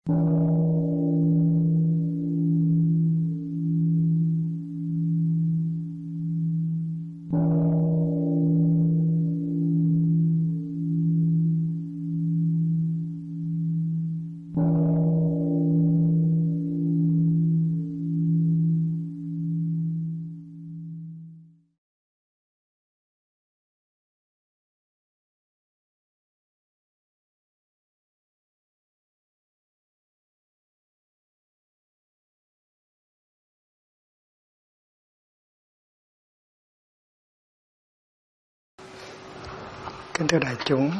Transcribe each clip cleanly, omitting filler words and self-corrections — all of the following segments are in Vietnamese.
Kính thưa đại chúng,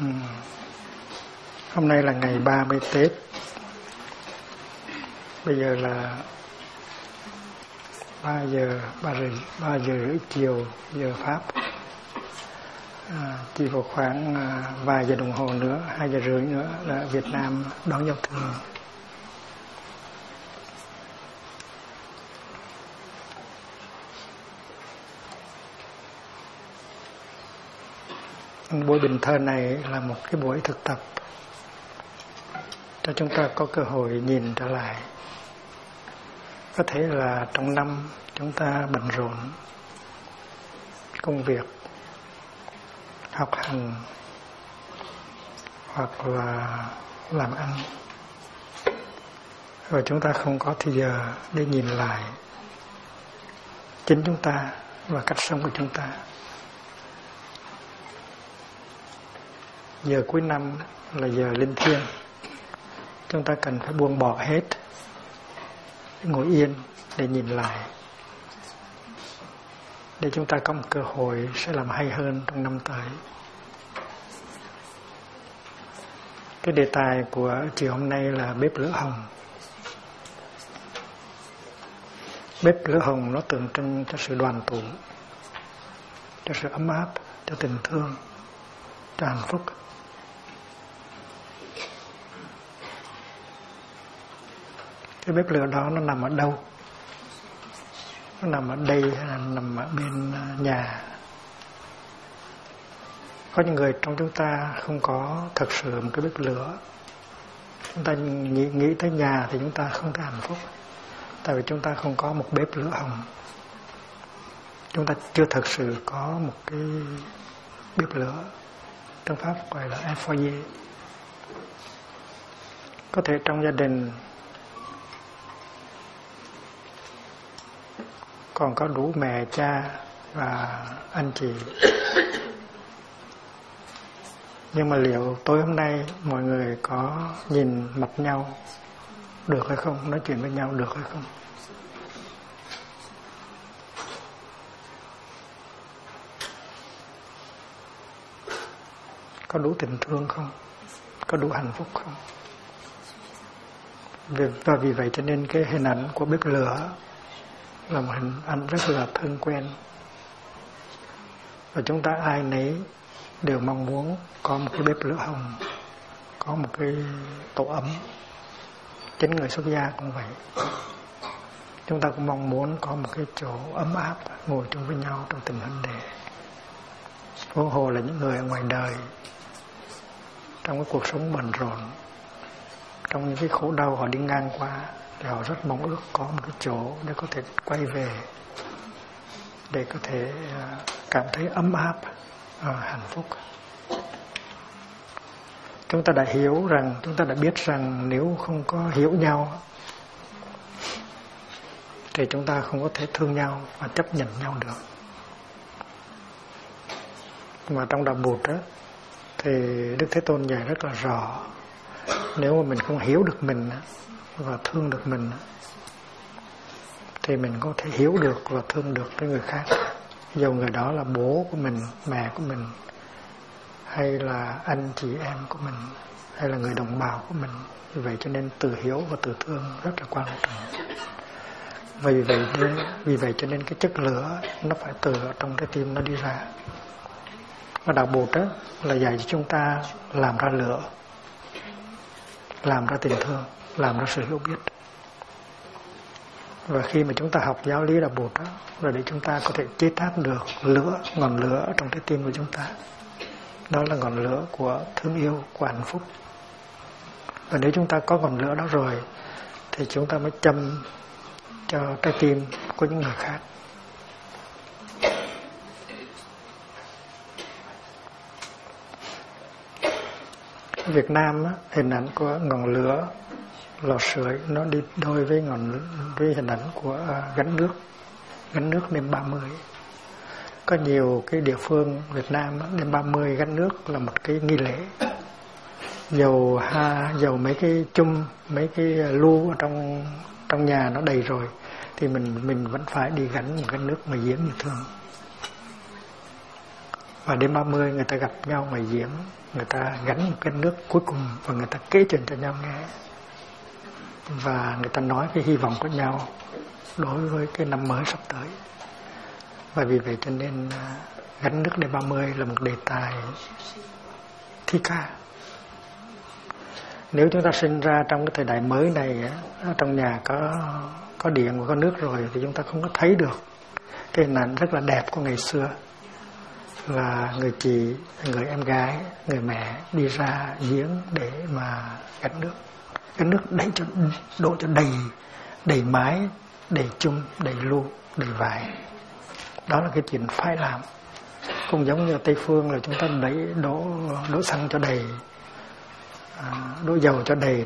hôm nay là ngày 30 Tết. Bây giờ là 3 giờ rưỡi chiều giờ Pháp. Chỉ vào khoảng vài giờ đồng hồ nữa, 2 giờ rưỡi nữa là Việt Nam đón giao thừa. Buổi bình thơ này là một cái buổi thực tập cho chúng ta có cơ hội nhìn trở lại. Có thể là trong năm chúng ta bận rộn công việc, học hành hoặc là làm ăn, rồi chúng ta không có thời giờ để nhìn lại chính chúng ta và cách sống của chúng ta. Giờ cuối năm là giờ linh thiêng, chúng ta cần phải buông bỏ hết, ngồi yên để nhìn lại, để chúng ta có một cơ hội sẽ làm hay hơn trong năm tới. Cái đề tài của chiều hôm nay là bếp lửa hồng. Bếp lửa hồng nó tượng trưng cho sự đoàn tụ, cho sự ấm áp, cho tình thương, cho hạnh phúc. Cái bếp lửa đó nó nằm ở đâu? Nó nằm ở đây hay là nằm ở bên nhà? Có những người trong chúng ta không có thật sự một cái bếp lửa. Chúng ta nghĩ tới nhà thì chúng ta không thấy hạnh phúc, tại vì chúng ta không có một bếp lửa hồng. Chúng ta chưa thật sự có một cái bếp lửa. Trong Pháp gọi là foyer. Có thể trong gia đình còn có đủ mẹ, cha và anh chị. Nhưng mà liệu tối hôm nay mọi người có nhìn mặt nhau được hay không? Nói chuyện với nhau được hay không? Có đủ tình thương không? Có đủ hạnh phúc không? Và vì vậy cho nên cái hình ảnh của bếp lửa là một hình ảnh rất là thân quen. Và chúng ta ai nấy đều mong muốn có một cái bếp lửa hồng, có một cái tổ ấm. Chính người xuất gia cũng vậy. Chúng ta cũng mong muốn có một cái chỗ ấm áp, ngồi chung với nhau trong tình huynh đệ. Huống hồ là những người ở ngoài đời, trong cái cuộc sống bận rộn, trong những cái khổ đau họ đi ngang qua, thì họ rất mong ước có một cái chỗ để có thể quay về, để có thể cảm thấy ấm áp, hạnh phúc. Chúng ta đã hiểu rằng, chúng ta đã biết rằng nếu không có hiểu nhau thì chúng ta không có thể thương nhau và chấp nhận nhau được. Mà trong đạo Bụt á, thì Đức Thế Tôn dạy rất là rõ, nếu mà mình không hiểu được mình và thương được mình thì mình có thể hiểu được và thương được cái người khác, dù người đó là bố của mình, mẹ của mình, hay là anh chị em của mình, hay là người đồng bào của mình. Vì vậy cho nên từ hiểu và từ thương rất là quan trọng. Vì vậy cho nên cái chất lửa nó phải từ ở trong trái tim nó đi ra. Và đạo Bụt đó là dạy cho chúng ta làm ra lửa, làm ra tình thương, làm ra sự hiểu biết. Và khi mà chúng ta học giáo lý đạo Bụt đó, rồi để chúng ta có thể chế tác được lửa, ngọn lửa ở trong trái tim của chúng ta. Đó là ngọn lửa của thương yêu, của hạnh phúc. Và nếu chúng ta có ngọn lửa đó rồi thì chúng ta mới châm cho trái tim của những người khác. Ở Việt Nam á, hình ảnh của ngọn lửa lò sưởi nó đi đôi với hình ảnh của gánh nước đêm 30. Có nhiều cái địa phương Việt Nam á, đêm 30 gánh nước là một cái nghi lễ. Dầu mấy cái chung, mấy cái lu ở trong nhà nó đầy rồi thì mình vẫn phải đi gánh một cái nước ngoài giếng như thường. Và đêm 30 người ta gặp nhau ngoài giếng, người ta gánh một cái nước cuối cùng và người ta kể chuyện cho nhau nghe. Và người ta nói cái hy vọng của nhau đối với cái năm mới sắp tới. Và vì vậy cho nên gánh nước đêm 30 là một đề tài thi ca. Nếu chúng ta sinh ra trong cái thời đại mới này, trong nhà có điện và có nước rồi thì chúng ta không có thấy được cái hình ảnh rất là đẹp của ngày xưa, là người chị, người em gái, người mẹ đi ra giếng để mà gánh nước đổ cho đầy mái, đầy chung, đầy lu, đầy vải. Đó là cái chuyện phải làm. Cũng giống như ở Tây Phương là chúng ta đổ xăng cho đầy, đổ dầu cho đầy.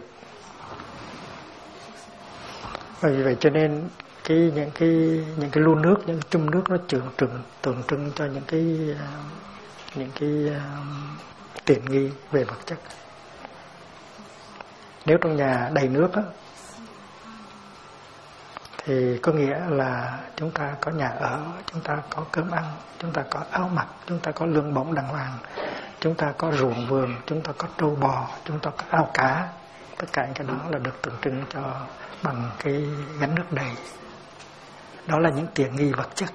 Và vì vậy cho nên những cái lu nước, những cái chung nước nó tượng trưng cho những cái tiện nghi về vật chất. Nếu trong nhà đầy nước á, thì có nghĩa là chúng ta có nhà ở, chúng ta có cơm ăn, chúng ta có áo mặc, chúng ta có lương bổng đàng hoàng, chúng ta có ruộng vườn, chúng ta có trâu bò, chúng ta có ao cá. Tất cả cái đó là được tượng trưng cho bằng cái gánh nước đầy. Đó là những tiện nghi vật chất.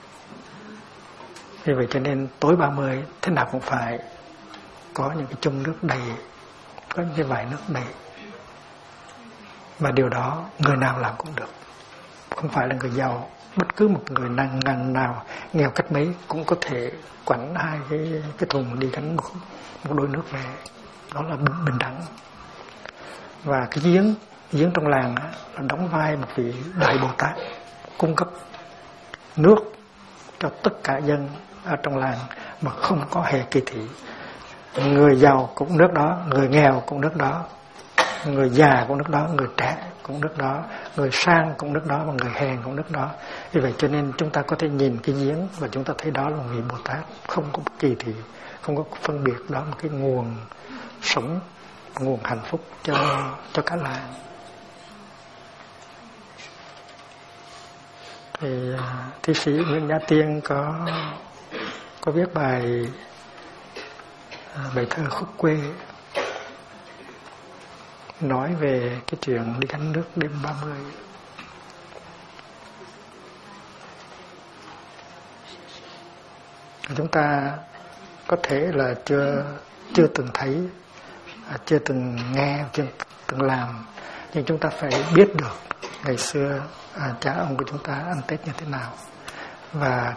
Vì vậy cho nên tối 30 thế nào cũng phải có những cái chung nước đầy, có những cái vải nước đầy. Và điều đó người nào làm cũng được. Không phải là người giàu, bất cứ một người ngành nào nghèo cách mấy cũng có thể quẳng hai cái thùng đi gánh một đôi nước về. Đó là bình đẳng. Và cái giếng trong làng á, là đóng vai một vị đại Bồ Tát, cung cấp nước cho tất cả dân ở trong làng mà không có hề kỳ thị. Người giàu cũng nước đó, người nghèo cũng nước đó, người già cũng nước đó, người trẻ cũng nước đó, người sang cũng nước đó và người hèn cũng nước đó. Vì vậy cho nên chúng ta có thể nhìn cái giếng và chúng ta thấy đó là một vị Bồ Tát, không có kỳ thị, không có phân biệt. Đó một cái nguồn sống, nguồn hạnh phúc cho cả làng. Thì thi sĩ Nguyễn Nhã Tiên có viết bài thơ Khúc Quê, nói về cái chuyện đi gánh nước đêm 30. Chúng ta có thể là chưa từng thấy, chưa từng nghe, chưa từng làm, nhưng chúng ta phải biết được ngày xưa cha ông của chúng ta ăn Tết như thế nào. Và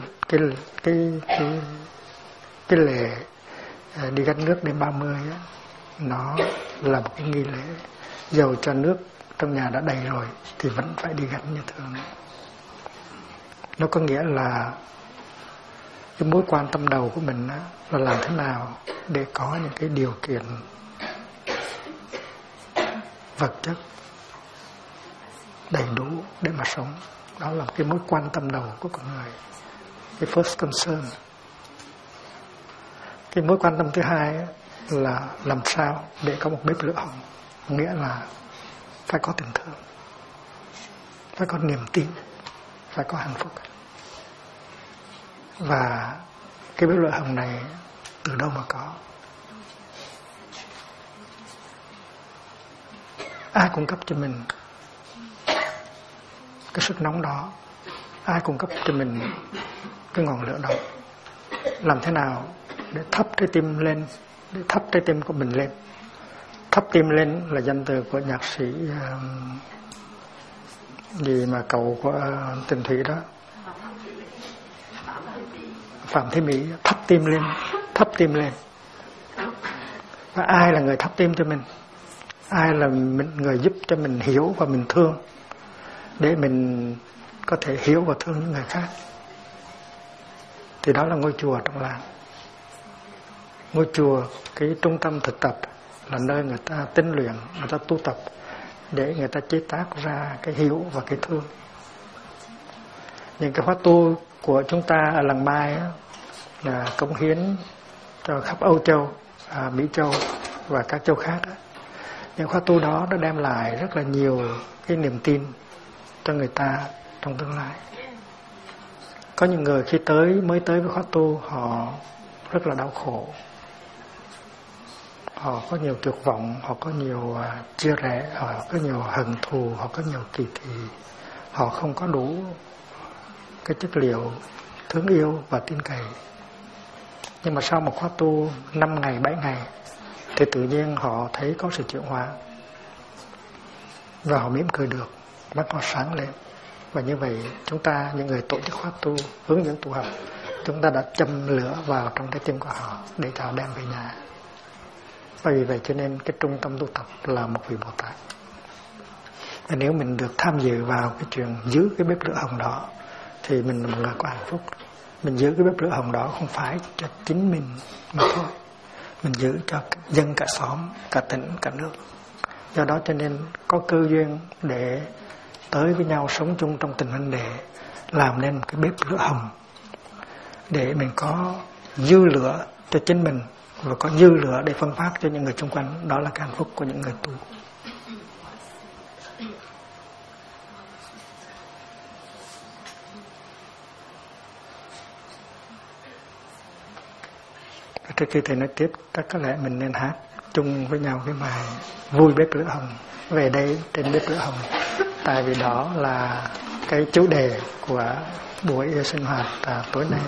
cái lễ đi gánh nước đêm 30 á, nó là một cái nghi lễ. Dầu cho nước trong nhà đã đầy rồi thì vẫn phải đi gánh như thường. Nó có nghĩa là cái mối quan tâm đầu của mình á, là làm thế nào để có những cái điều kiện vật chất đầy đủ để mà sống. Đó là cái mối quan tâm đầu của con người, cái first concern. Cái mối quan tâm thứ hai á, là làm sao để có một bếp lửa hồng, nghĩa là phải có tình thương, phải có niềm tin, phải có hạnh phúc. Và cái bếp lửa hồng này từ đâu mà có? Ai cung cấp cho mình cái sức nóng đó? Ai cung cấp cho mình cái ngọn lửa đó? Làm thế nào để thắp trái tim lên, để thắp trái tim của mình lên? Thắp tim lên là danh từ của nhạc sĩ gì mà cậu của Tình Thủy đó, Phạm Thế Mỹ. Thắp tim lên, thắp tim lên. Và ai là người thắp tim cho mình? ai là người giúp cho mình hiểu và mình thương, để mình có thể hiểu và thương những người khác. Thì đó là ngôi chùa trong làng. Ngôi chùa, cái trung tâm thực tập, là nơi người ta tinh luyện, người ta tu tập để người ta chế tác ra cái hiểu và cái thương. Những cái khóa tu của chúng ta ở làng Mai là cống hiến cho khắp Âu Châu, Mỹ Châu và các châu khác. Những khóa tu đó nó đem lại rất là nhiều cái niềm tin cho người ta trong tương lai. Có những người khi mới tới với khóa tu, họ rất là đau khổ, họ có nhiều tuyệt vọng, họ có nhiều chia rẽ, họ có nhiều hận thù, họ có nhiều kỳ thị, họ không có đủ cái chất liệu thương yêu và tin cậy. Nhưng mà sau một khóa tu 5 ngày, 7 ngày thì tự nhiên họ thấy có sự chuyển hóa và họ mỉm cười được, mắt họ sáng lên. Và như vậy chúng ta, những người tổ chức khóa tu, hướng dẫn tu học, chúng ta đã châm lửa vào trong trái tim của họ để họ đem về nhà. Và vì vậy cho nên cái trung tâm tu tập là một vị Bồ Tát. Và nếu mình được tham dự vào cái chuyện giữ cái bếp lửa hồng đó thì mình là một người có hạnh phúc. Mình giữ cái bếp lửa hồng đó không phải cho chính mình mà thôi, mình giữ cho dân cả xóm, cả tỉnh, cả nước. Do đó cho nên có cơ duyên để tới với nhau, sống chung trong tình huynh đệ, làm nên một cái bếp lửa hồng để mình có dư lửa cho chính mình và có dư lửa để phân phát cho những người xung quanh. Đó là cái hạnh phúc của những người tu. Trước khi thầy nói tiếp, chắc có lẽ mình nên hát chung với nhau cái bài Vui Bếp Lửa Hồng, về đây trên bếp lửa hồng. Tại vì đó là cái chủ đề của buổi sinh hoạt tối nay.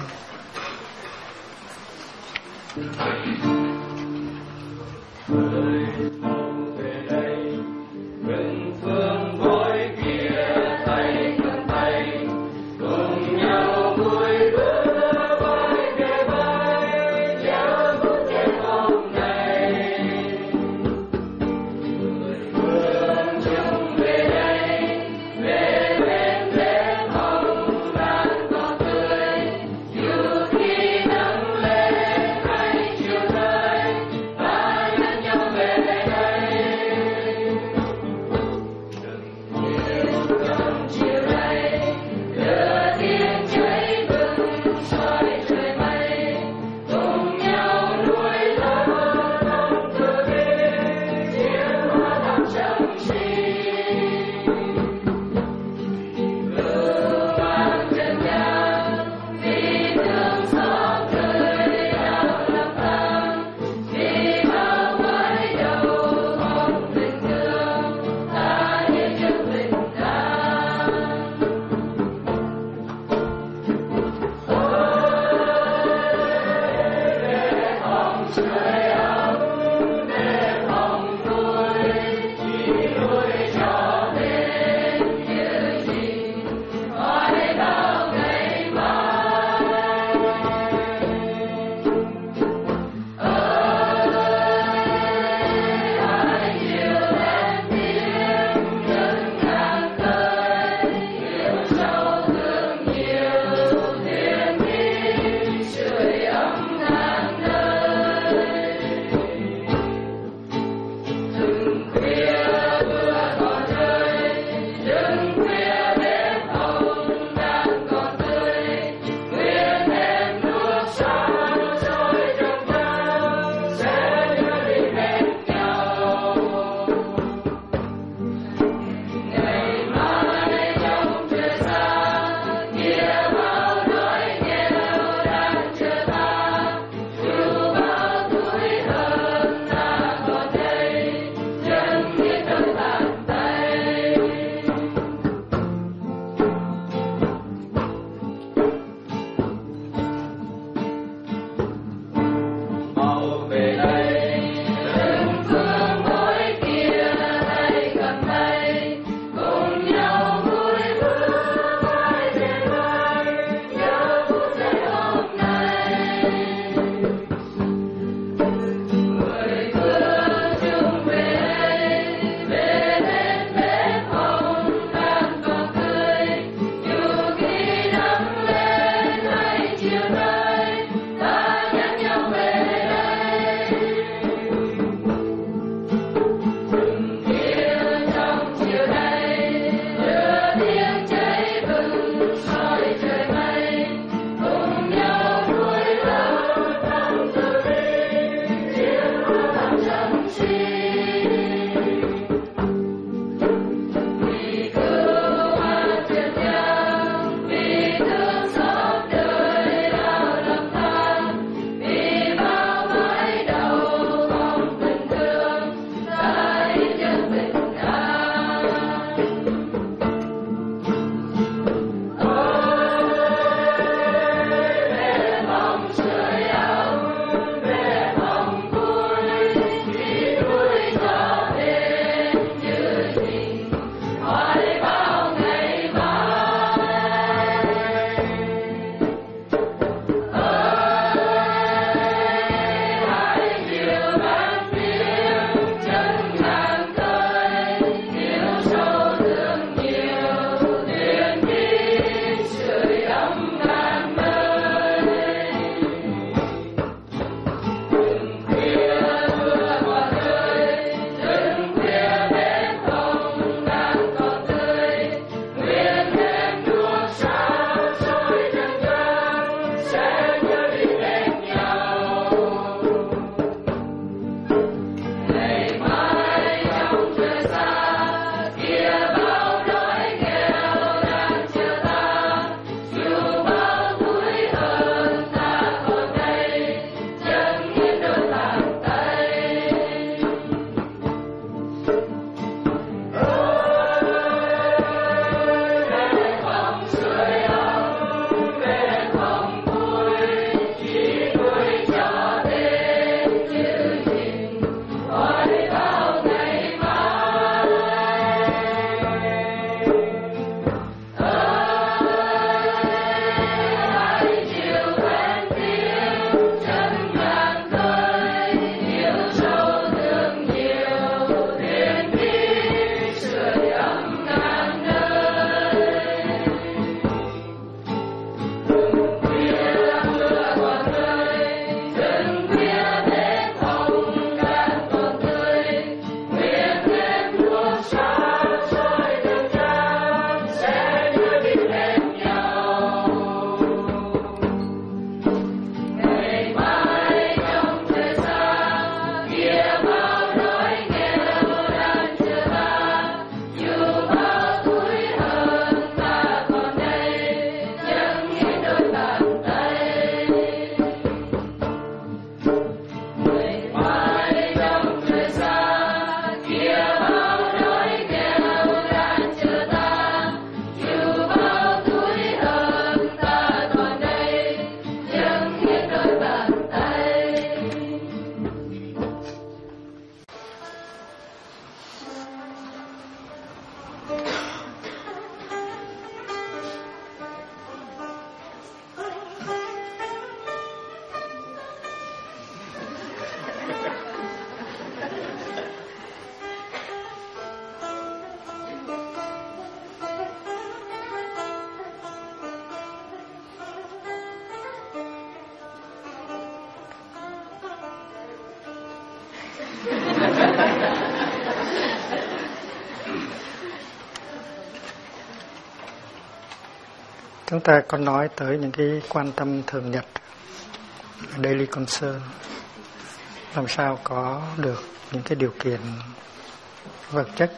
Chúng ta có nói tới những cái quan tâm thường nhật, daily concern, làm sao có được những cái điều kiện vật chất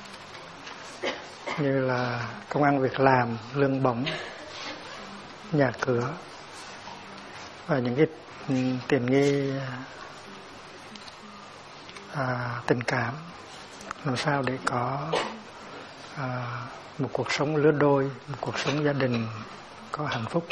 như là công ăn việc làm, lương bổng, nhà cửa và những cái tiện nghi tình cảm, làm sao để có một cuộc sống lứa đôi, một cuộc sống gia đình có hạnh phúc.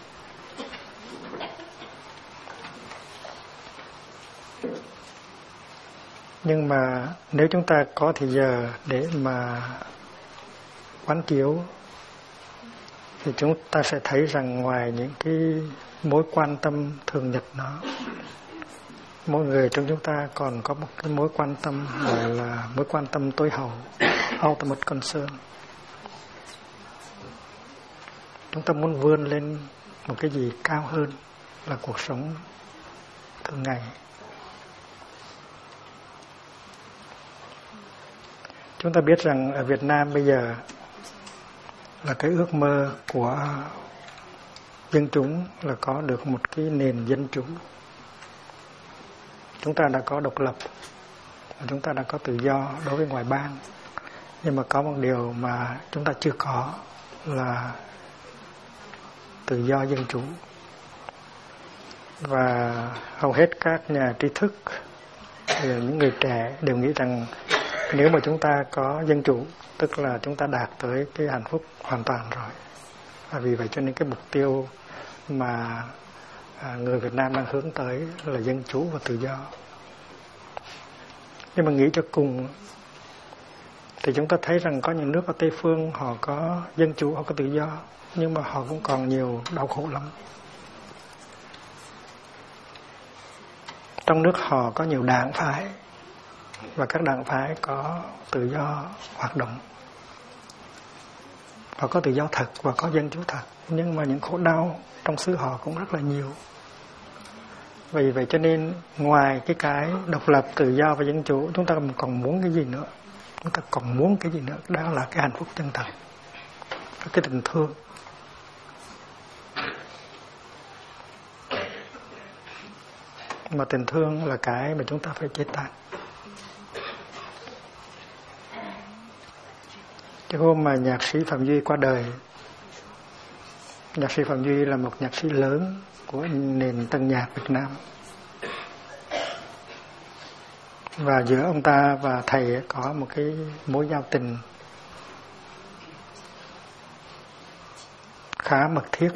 Nhưng mà nếu chúng ta có thời giờ để mà quán chiếu thì chúng ta sẽ thấy rằng ngoài những cái mối quan tâm thường nhật đó, mỗi người trong chúng ta còn có một cái mối quan tâm gọi là mối quan tâm tối hậu, ultimate concern. Chúng ta muốn vươn lên một cái gì cao hơn là cuộc sống thường ngày. Chúng ta biết rằng ở Việt Nam bây giờ là cái ước mơ của dân chúng là có được một cái nền dân chủ. Chúng ta đã có độc lập, chúng ta đã có tự do đối với ngoại bang. Nhưng mà có một điều mà chúng ta chưa có là tự do dân chủ. Và hầu hết các nhà trí thức, những người trẻ đều nghĩ rằng nếu mà chúng ta có dân chủ, tức là chúng ta đạt tới cái hạnh phúc hoàn toàn rồi. Và vì vậy cho nên cái mục tiêu mà người Việt Nam đang hướng tới là dân chủ và tự do. Nhưng mà nghĩ cho cùng thì chúng ta thấy rằng có những nước ở Tây Phương họ có dân chủ, họ có tự do, nhưng mà họ cũng còn nhiều đau khổ lắm. Trong nước họ có nhiều đảng phái và các đảng phái có tự do hoạt động. Họ có tự do thật và có dân chủ thật, nhưng mà những khổ đau trong xứ họ cũng rất là nhiều. Vì vậy cho nên ngoài cái độc lập, tự do và dân chủ, chúng ta còn muốn cái gì nữa? Chúng ta còn muốn cái gì nữa? Đó là cái hạnh phúc chân thật, cái tình thương. Mà tình thương là cái mà chúng ta phải chế tạo. Cái hôm mà nhạc sĩ Phạm Duy qua đời, nhạc sĩ Phạm Duy là một nhạc sĩ lớn của nền tân nhạc Việt Nam. Và giữa ông ta và thầy có một cái mối giao tình khá mật thiết.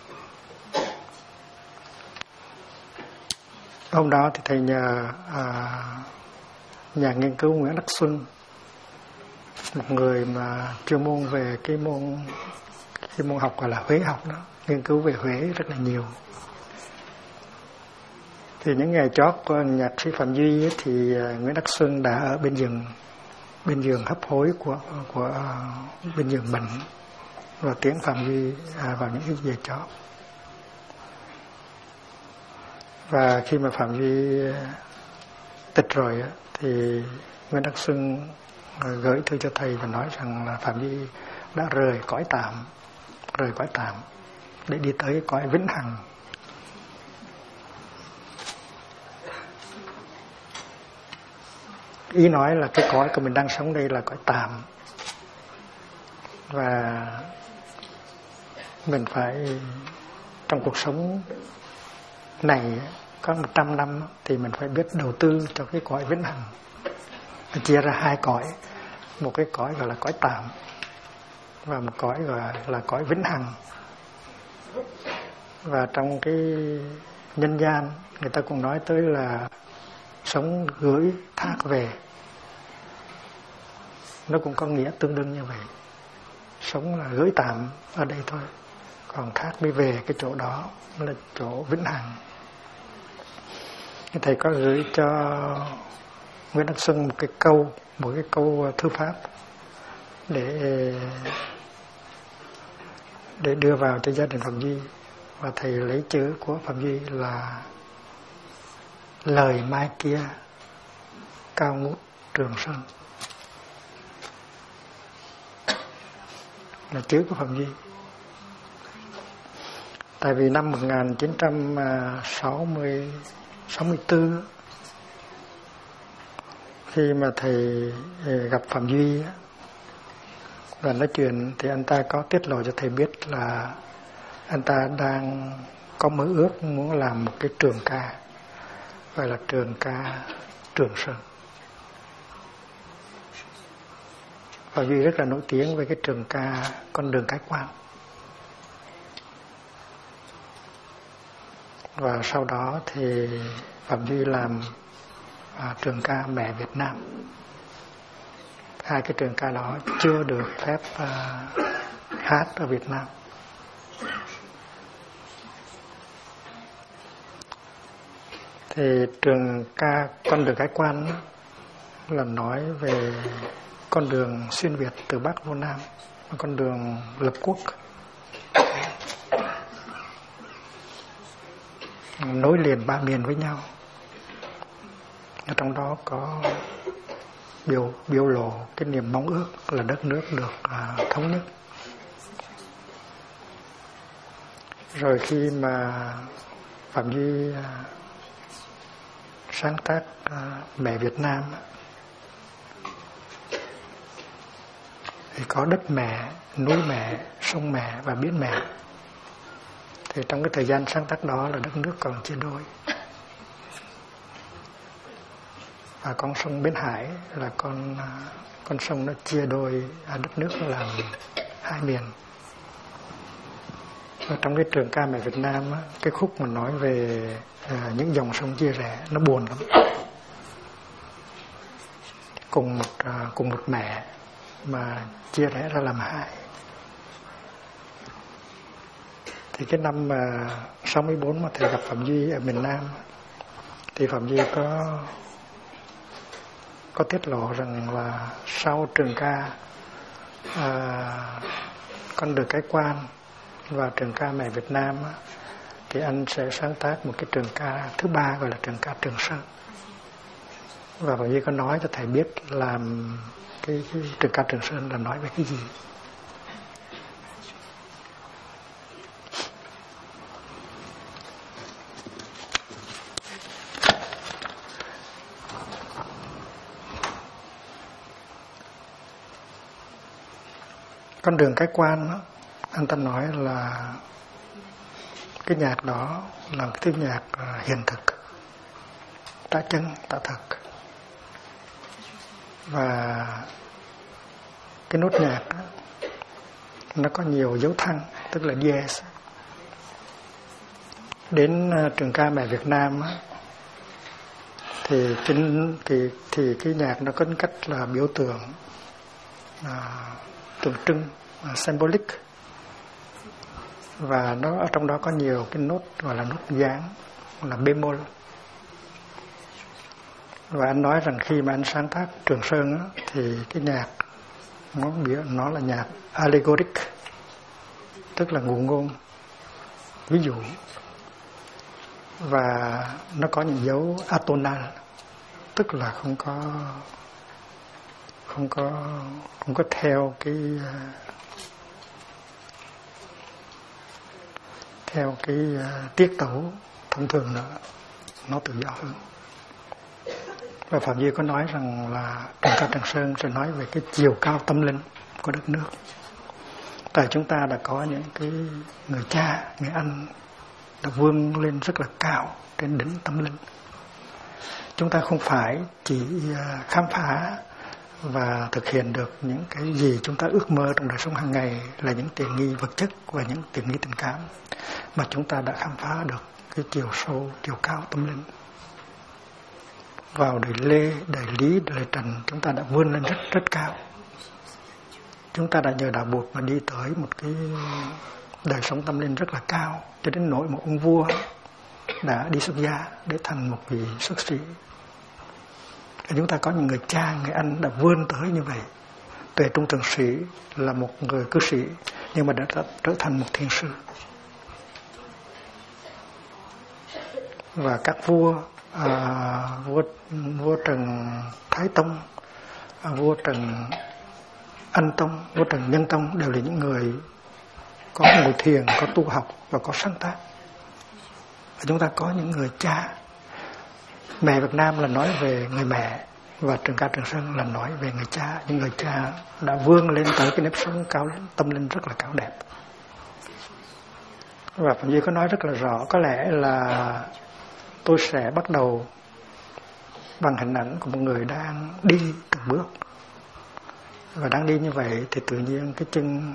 Hôm đó thì thầy nhờ nhà nghiên cứu Nguyễn Đắc Xuân, một người mà chuyên môn về cái môn học gọi là Huế học đó, nghiên cứu về Huế rất là nhiều. Thì những ngày chót của nhạc sĩ Phạm Duy ấy, thì Nguyễn Đắc Xuân đã ở bên giường hấp hối của bên giường bệnh và tiễn Phạm Duy vào những cái giờ chót. Và khi mà Phạm Duy tịch rồi thì Nguyễn Đắc Xuân gửi thư cho thầy và nói rằng là Phạm Duy đã rời cõi tạm để đi tới cõi vĩnh hằng. Ý nói là cái cõi của mình đang sống đây là cõi tạm, và mình phải trong cuộc sống này có 100 năm thì mình phải biết đầu tư cho cái cõi vĩnh hằng. Mình chia ra hai cõi, một cái cõi gọi là cõi tạm và một cõi gọi là cõi vĩnh hằng. Và trong cái nhân gian người ta cũng nói tới là sống gửi thác về, nó cũng có nghĩa tương đương như vậy. Sống là gửi tạm ở đây thôi, còn thác mới về cái chỗ đó là chỗ vĩnh hằng. Thầy có gửi cho Nguyễn Đắc Xuân một cái câu thư pháp để đưa vào cho gia đình Phạm Duy, và thầy lấy chữ của Phạm Duy là lời mai kia cao ngút Trường Sơn, là chữ của Phạm Duy. Tại vì năm 1964 khi mà thầy gặp Phạm Duy và nói chuyện thì anh ta có tiết lộ cho thầy biết là anh ta đang có mơ ước muốn làm một cái trường ca, gọi là trường ca Trường Sơn. Phạm Duy rất là nổi tiếng với cái trường ca Con Đường Cái Quan. Và sau đó thì Phạm Duy làm trường ca Mẹ Việt Nam. Hai cái trường ca đó chưa được phép hát ở Việt Nam. Thì trường ca Con Đường Cái Quan là nói về con đường xuyên Việt từ Bắc vô Nam, con đường lập quốc, nối liền ba miền với nhau. Ở trong đó có biểu lộ cái niềm mong ước là đất nước được thống nhất. Rồi khi mà Phạm Duy sáng tác Mẹ Việt Nam thì có đất mẹ, núi mẹ, sông mẹ và biển mẹ. Thì trong cái thời gian sáng tác đó là đất nước còn chia đôi. Và con sông Bến Hải là con sông nó chia đôi đất nước làm hai miền. Và trong cái trường ca Mẹ Việt Nam cái khúc mà nói về những dòng sông chia rẽ nó buồn lắm. Cùng một mẹ mà chia rẽ ra làm hai. Thì cái năm 64 mà thầy gặp Phạm Duy ở miền Nam thì Phạm Duy có tiết lộ rằng là sau trường ca Con Đường Cái Quan và trường ca Mẹ Việt Nam thì anh sẽ sáng tác một cái trường ca thứ ba gọi là trường ca Trường Sơn. Và Phạm Duy có nói cho thầy biết làm cái trường ca Trường Sơn là nói về cái gì. Con Đường Cái Quan đó, anh ta nói là cái nhạc đó là cái tiếng nhạc hiện thực, trả chân, trả thật. Và cái nốt nhạc đó, nó có nhiều dấu thăng, tức là dièse. Đến trường ca Mẹ Việt Nam á, thì cái nhạc nó có cách là biểu tượng, tượng trưng, symbolic. Và nó ở trong đó có nhiều cái nốt gọi là nốt dáng, là bemol. Và anh nói rằng khi mà anh sáng tác Trường Sơn á, thì cái nhạc nó là nhạc allegoric, tức là ngụ ngôn, ví dụ. Và nó có những dấu atonal, tức là không có theo cái tiết tấu thông thường nữa, nó tự do hơn. Và Phạm Duy có nói rằng là trường ca Trường Sơn sẽ nói về cái chiều cao tâm linh của đất nước. Tại chúng ta đã có những cái người cha, người anh đã vươn lên rất là cao trên đỉnh tâm linh. Chúng ta không phải chỉ khám phá và thực hiện được những cái gì chúng ta ước mơ trong đời sống hàng ngày là những tiện nghi vật chất và những tiện nghi tình cảm, mà chúng ta đã khám phá được cái chiều sâu, chiều cao tâm linh. Vào đời Lê, đời Lý, đời Trần, chúng ta đã vươn lên rất rất cao. Chúng ta đã nhờ đạo Bụt mà đi tới một cái đời sống tâm linh rất là cao, cho đến nỗi một ông vua đã đi xuất gia để thành một vị xuất sĩ. Chúng ta có những người cha, người anh đã vươn tới như vậy. Tuệ Trung Trường Sĩ là một người cư sĩ nhưng mà đã trở thành một thiền sư. Và các vua Trần Thái Tông, vua Trần Anh Tông, vua Trần Nhân Tông đều là những người có ngồi thiền, có tu học và có sáng tác. Và chúng ta có những người cha. Mẹ Việt Nam là nói về người mẹ, và Trường Ca Trường Sơn là nói về người cha. Những người cha đã vươn lên tới cái nếp sống cao, tâm linh rất là cao đẹp. Và Phạm Duy có nói rất là rõ, có lẽ là tôi sẽ bắt đầu bằng hình ảnh của một người đang đi từng bước. Và đang đi như vậy thì tự nhiên cái chân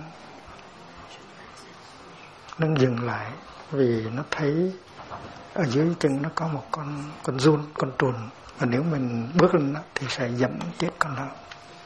nó dừng lại, vì nó thấy ở dưới chân nó có một con giun, con trùn, và nếu mình bước lên đó thì sẽ dẫm chết con đó.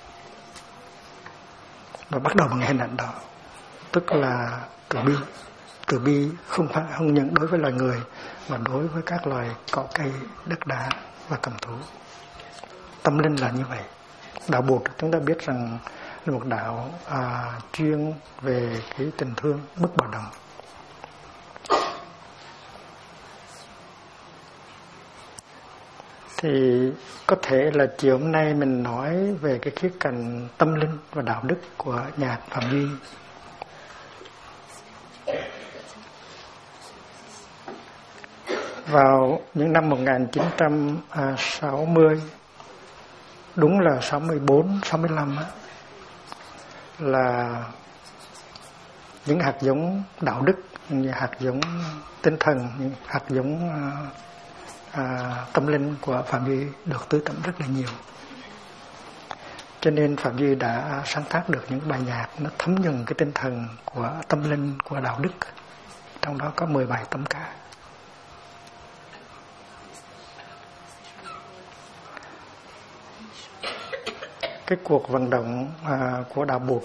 Và bắt đầu bằng hình ảnh đó, tức là từ bi không những đối với loài người mà đối với các loài cỏ cây, đất đá và cầm thú. Tâm linh là như vậy. Đạo Bụt chúng ta biết rằng là một đạo chuyên về cái tình thương bất bạo động. Thì có thể là chiều hôm nay mình nói về cái khía cạnh tâm linh và đạo đức của nhạc Phạm Duy. Vào những năm 1960, đúng là 64, 65 á, là những hạt giống đạo đức, những hạt giống tinh thần, những hạt giống tâm linh của Phạm Duy được tưới tẩm rất là nhiều. Cho nên Phạm Duy đã sáng tác được những bài nhạc nó thấm nhuần cái tinh thần của tâm linh, của đạo đức. Trong đó có 10 bài tấm ca. Cái cuộc vận động của đạo Bụt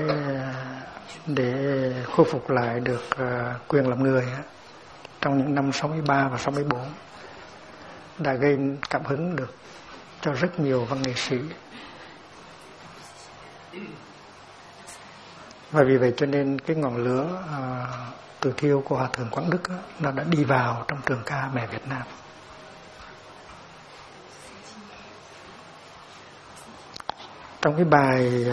để khôi phục lại được quyền làm người trong những năm 63 và 64 đã gây cảm hứng được cho rất nhiều văn nghệ sĩ. Và vì vậy cho nên cái ngọn lửa từ thiêu của Hòa Thượng Quảng Đức nó đã đi vào trong trường ca Mẹ Việt Nam. Trong cái bài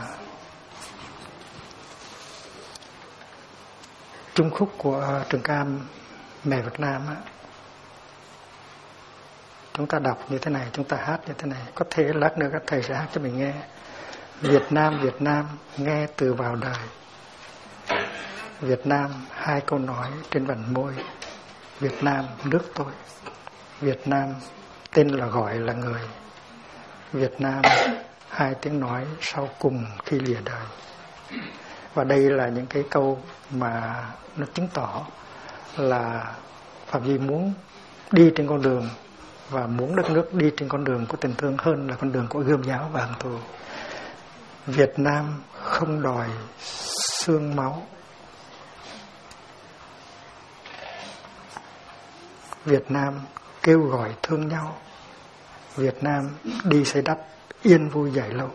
chung khúc của trường ca Mẹ Việt Nam chúng ta đọc như thế này, chúng ta hát như thế này. Có thể lát nữa các thầy sẽ hát cho mình nghe. Việt Nam, Việt Nam, nghe từ vào đời. Việt Nam, hai câu nói trên vành môi. Việt Nam, nước tôi. Việt Nam, tên là gọi là người. Việt Nam, hai tiếng nói sau cùng khi lìa đời. Và đây là những cái câu mà nó chứng tỏ là Phạm Duy muốn đi trên con đường và muốn đất nước đi trên con đường của tình thương hơn là con đường của gươm giáo và hận thù. Việt Nam không đòi xương máu. Việt Nam kêu gọi thương nhau. Việt Nam đi xây đắp yên vui dài lâu.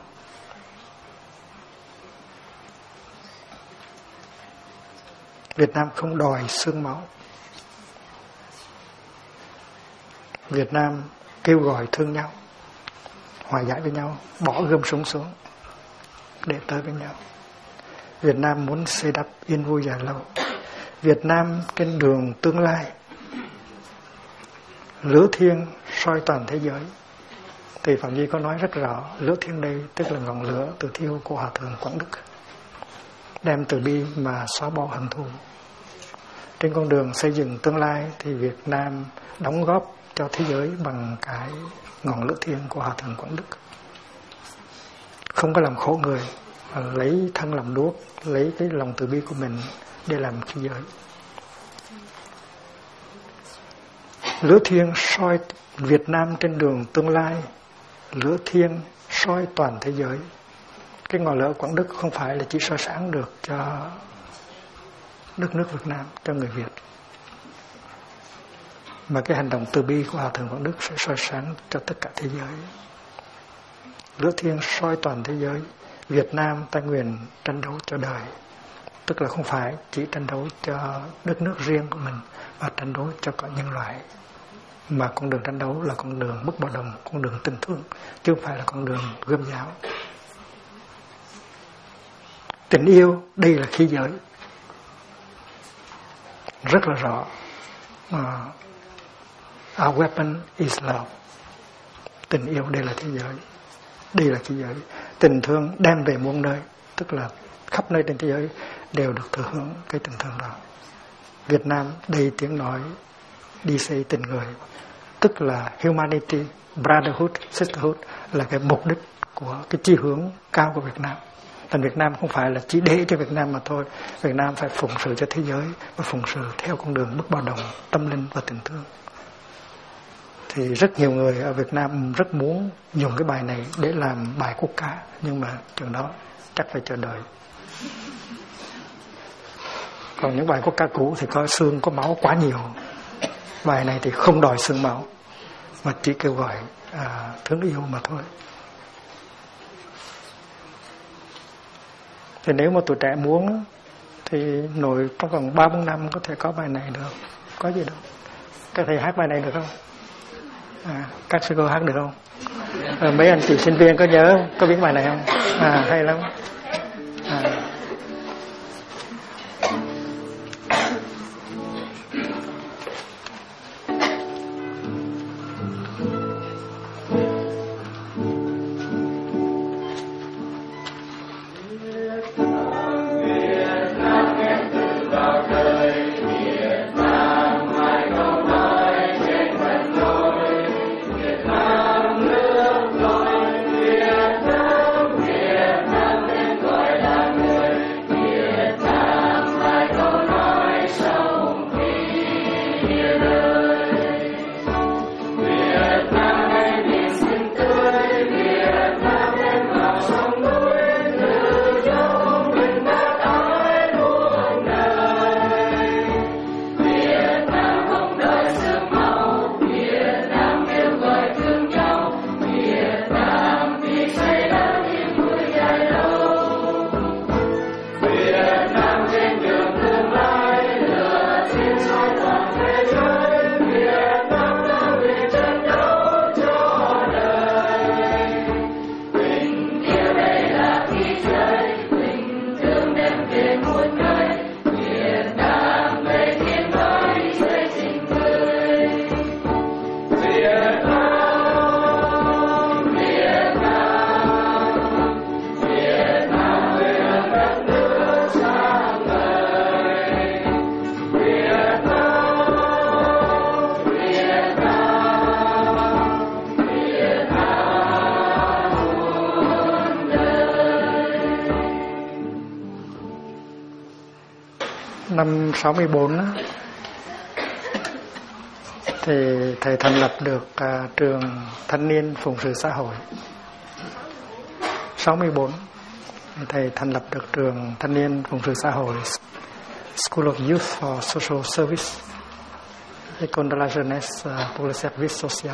Việt Nam không đòi xương máu. Việt Nam kêu gọi thương nhau, hòa giải với nhau, bỏ gươm súng xuống để tới với nhau. Việt Nam muốn xây đắp yên vui dài lâu. Việt Nam trên đường tương lai, lửa thiêng soi toàn thế giới. Thì Phạm Duy có nói rất rõ, lửa thiêng đây tức là ngọn lửa từ thiêu của Hòa Thượng Quảng Đức, đem từ bi mà xóa bỏ hận thù. Trên con đường xây dựng tương lai thì Việt Nam đóng góp cho thế giới bằng cái ngọn lửa thiêng của Hòa Thượng Quảng Đức. Không có làm khổ người, mà lấy thân làm đuốc, lấy cái lòng từ bi của mình để làm khí giới. Lửa thiêng soi Việt Nam trên đường tương lai, lửa thiêng soi toàn thế giới. Cái ngọn lửa Quảng Đức không phải là chỉ soi sáng được cho đất nước Việt Nam, cho người Việt, mà cái hành động từ bi của Hòa Thượng Quảng Đức sẽ soi sáng cho tất cả thế giới. Lửa thiêng soi toàn thế giới. Việt Nam ta nguyện tranh đấu cho đời, tức là không phải chỉ tranh đấu cho đất nước riêng của mình, mà tranh đấu cho cả nhân loại. Mà con đường tranh đấu là con đường bất bạo động, con đường tình thương, chứ không phải là con đường gươm giáo. Tình yêu đây là khí giới. rất là rõ. Our weapon is love. Tình yêu đây là thế giới. Đây là thế giới. Tình thương đem về muôn nơi, tức là khắp nơi trên thế giới đều được thừa hưởng cái tình thương đó. Việt Nam đầy tiếng nói đi xây tình người, tức là humanity, brotherhood, sisterhood là cái mục đích của cái chí hướng cao của Việt Nam. Thành Việt Nam không phải là chỉ để cho Việt Nam mà thôi. Việt Nam phải phụng sự cho thế giới và phụng sự theo con đường bất bạo động, tâm linh và tình thương. Thì rất nhiều người ở Việt Nam rất muốn dùng cái bài này để làm bài quốc ca, nhưng mà chừng đó chắc phải chờ đợi. Còn những bài quốc ca cũ thì có xương có máu quá nhiều. Bài này thì không đòi xương máu, mà chỉ kêu gọi thương yêu mà thôi. Thì nếu mà tuổi trẻ muốn thì nội trong vòng 3-4 năm có thể có bài này được. Có gì đâu. Các thầy hát bài này được không? Các sư cô hát được không? Mấy anh chị sinh viên có nhớ, có biết bài này không? Hay lắm. Năm 64 thì thầy thành lập được trường thanh niên phụng sự xã hội. 64 thầy thành lập được trường thanh niên phụng sự xã hội, School of Youth for Social Service, École de la Jeunesse pour le Service Social.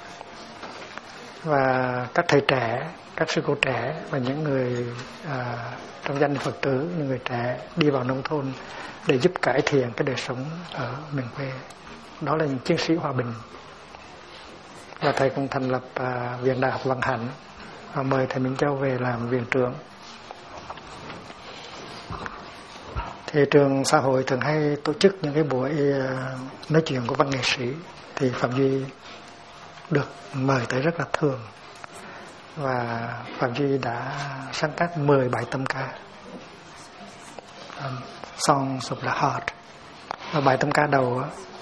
Và các thầy trẻ, các sư cô trẻ và những người trong gia đình Phật tử, những người trẻ đi vào nông thôn để giúp cải thiện cái đời sống ở miền quê. Đó là những chiến sĩ hòa bình. Và thầy cũng thành lập Viện Đại học Văn Hạnh và mời thầy Minh Châu về làm viện trưởng. Thì trường xã hội thường hay tổ chức những cái buổi nói chuyện của văn nghệ sĩ, thì Phạm Duy được mời tới rất là thường. Và Phạm Duy đã sáng tác 10 bài tâm ca, Songs of the Heart. Và bài tâm ca đầu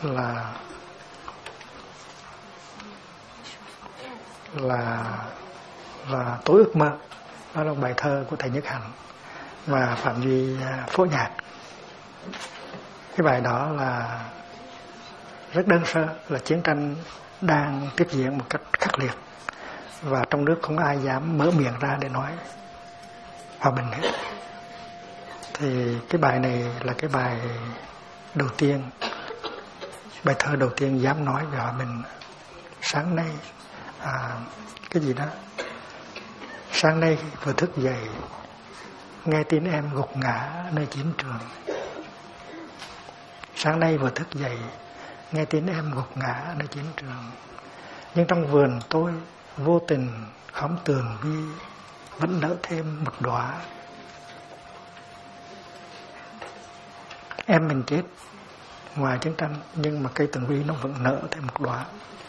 là Tối ước mơ. Đó là bài thơ của thầy Nhất Hạnh và Phạm Duy phổ nhạc. Cái bài đó là rất đơn sơ, là chiến tranh đang tiếp diễn một cách khắc liệt và trong nước không ai dám mở miệng ra để nói hòa bình hết. Thì cái bài này là cái bài đầu tiên, bài thơ đầu tiên dám nói về hòa bình. Sáng nay cái gì đó, sáng nay vừa thức dậy nghe tin em gục ngã nơi chiến trường. Sáng nay vừa thức dậy nghe tin em gục ngã nơi chiến trường. Nhưng trong vườn tôi vô tình khóm tường vi vẫn nở thêm một đóa. Em mình chết ngoài chiến tranh, nhưng mà cây tường vi nó vẫn nở thêm một đóa.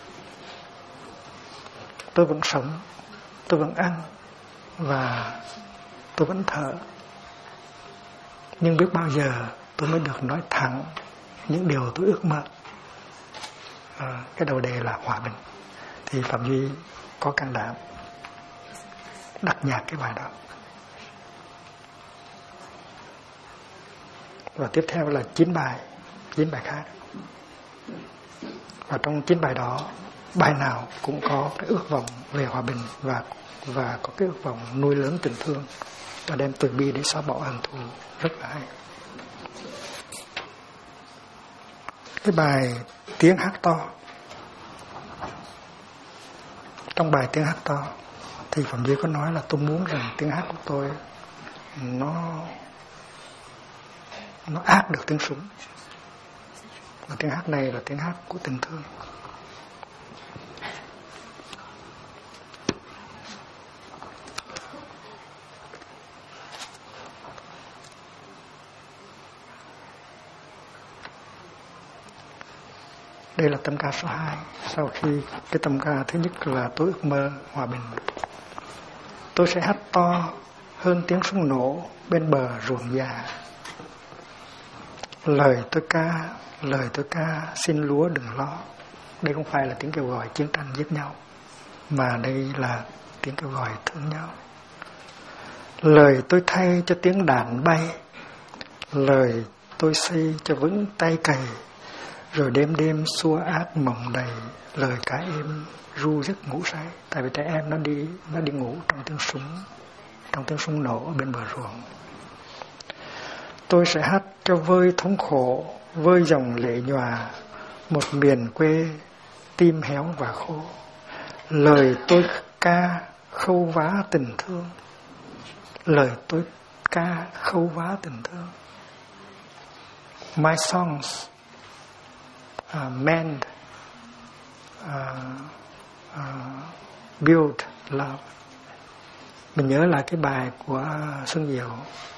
Tôi vẫn sống, tôi vẫn ăn và tôi vẫn thở. Nhưng biết bao giờ tôi mới được nói thẳng những điều tôi ước mơ. Cái đầu đề là hòa bình. Thì Phạm Duy có can đảm đặt nhạc cái bài đó. Và tiếp theo là 9 bài khác. Và trong 9 bài đó, bài nào cũng có cái ước vọng về hòa bình và có cái ước vọng nuôi lớn tình thương và đem từ bi để xóa bỏ hận thù, rất là hay. Cái bài Tiếng hát to. Trong bài Tiếng hát to thì Phạm Duy có nói là tôi muốn rằng tiếng hát của tôi nó át được tiếng súng. Và tiếng hát này là tiếng hát của tình thương. Đây là tâm ca số 2. Sau khi cái tâm ca thứ nhất là tôi ước mơ hòa bình. Tôi sẽ hát to hơn tiếng súng nổ bên bờ ruộng già. Lời tôi ca xin lúa đừng lo. Đây không phải là tiếng kêu gọi chiến tranh giết nhau, mà đây là tiếng kêu gọi thương nhau. Lời tôi thay cho tiếng đàn bay. Lời tôi xây cho vững tay cày. Rồi đêm đêm xua ác mộng đầy. Lời cả em ru giấc ngủ say. Tại vì trẻ em nó đi ngủ trong tiếng súng nổ ở bên bờ ruộng. Tôi sẽ hát cho vơi thống khổ, vơi dòng lệ nhòa, một miền quê tim héo và khô. Lời tôi ca khâu vá tình thương. Lời tôi ca khâu vá tình thương. My songs mend, build love. Mình nhớ lại cái bài của Xuân Diệu.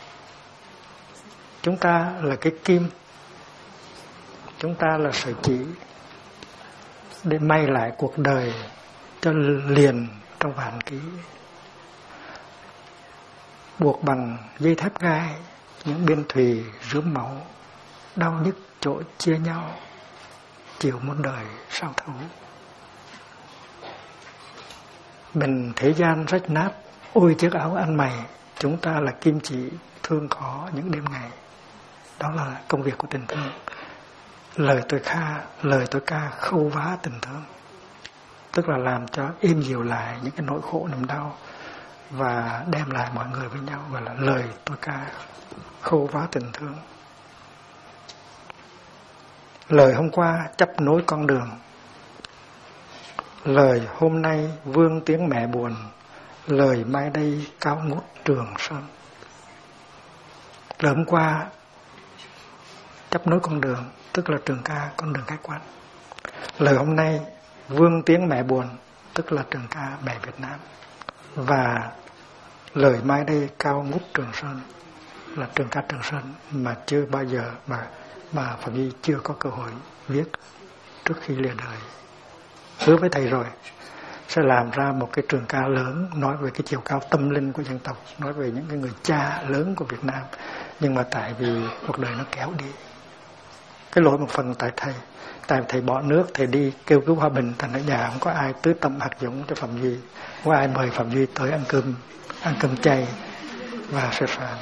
Chúng ta là cái kim, chúng ta là sợi chỉ để may lại cuộc đời cho liền trong vạn ký. Buộc bằng dây thép gai những biên thùy rướm máu, đau nhức chỗ chia nhau, chiều muôn đời sao thấu. Mình thế gian rách nát, ôi chiếc áo ăn mày, chúng ta là kim chỉ thương khó những đêm ngày. Đó là công việc của tình thương. Lời tôi ca khâu vá tình thương, tức là làm cho êm dịu lại những cái nỗi khổ niềm đau và đem lại mọi người với nhau, gọi là lời tôi ca khâu vá tình thương. Lời hôm qua chấp nối con đường, lời hôm nay vương tiếng mẹ buồn, lời mai đây cao ngút Trường Sơn. Lời hôm qua chấp nối con đường, tức là trường ca con đường khách quan. Lời hôm nay vương tiếng mẹ buồn, tức là trường ca mẹ Việt Nam. Và lời mai đây cao ngút Trường Sơn, là trường ca Trường Sơn mà chưa bao giờ mà Phạm Duy chưa có cơ hội viết trước khi lìa đời. Hứa với thầy rồi sẽ làm ra một cái trường ca lớn nói về cái chiều cao tâm linh của dân tộc, nói về những cái người cha lớn của Việt Nam. Nhưng mà tại vì cuộc đời nó kéo đi, cái lỗi một phần tại thầy. Tại thầy bỏ nước, thầy đi kêu cứu hòa bình, thành ở nhà không có ai tưới tẩm hạt giống cho Phạm Duy, không có ai mời Phạm Duy tới ăn cơm chay và sơ soạn.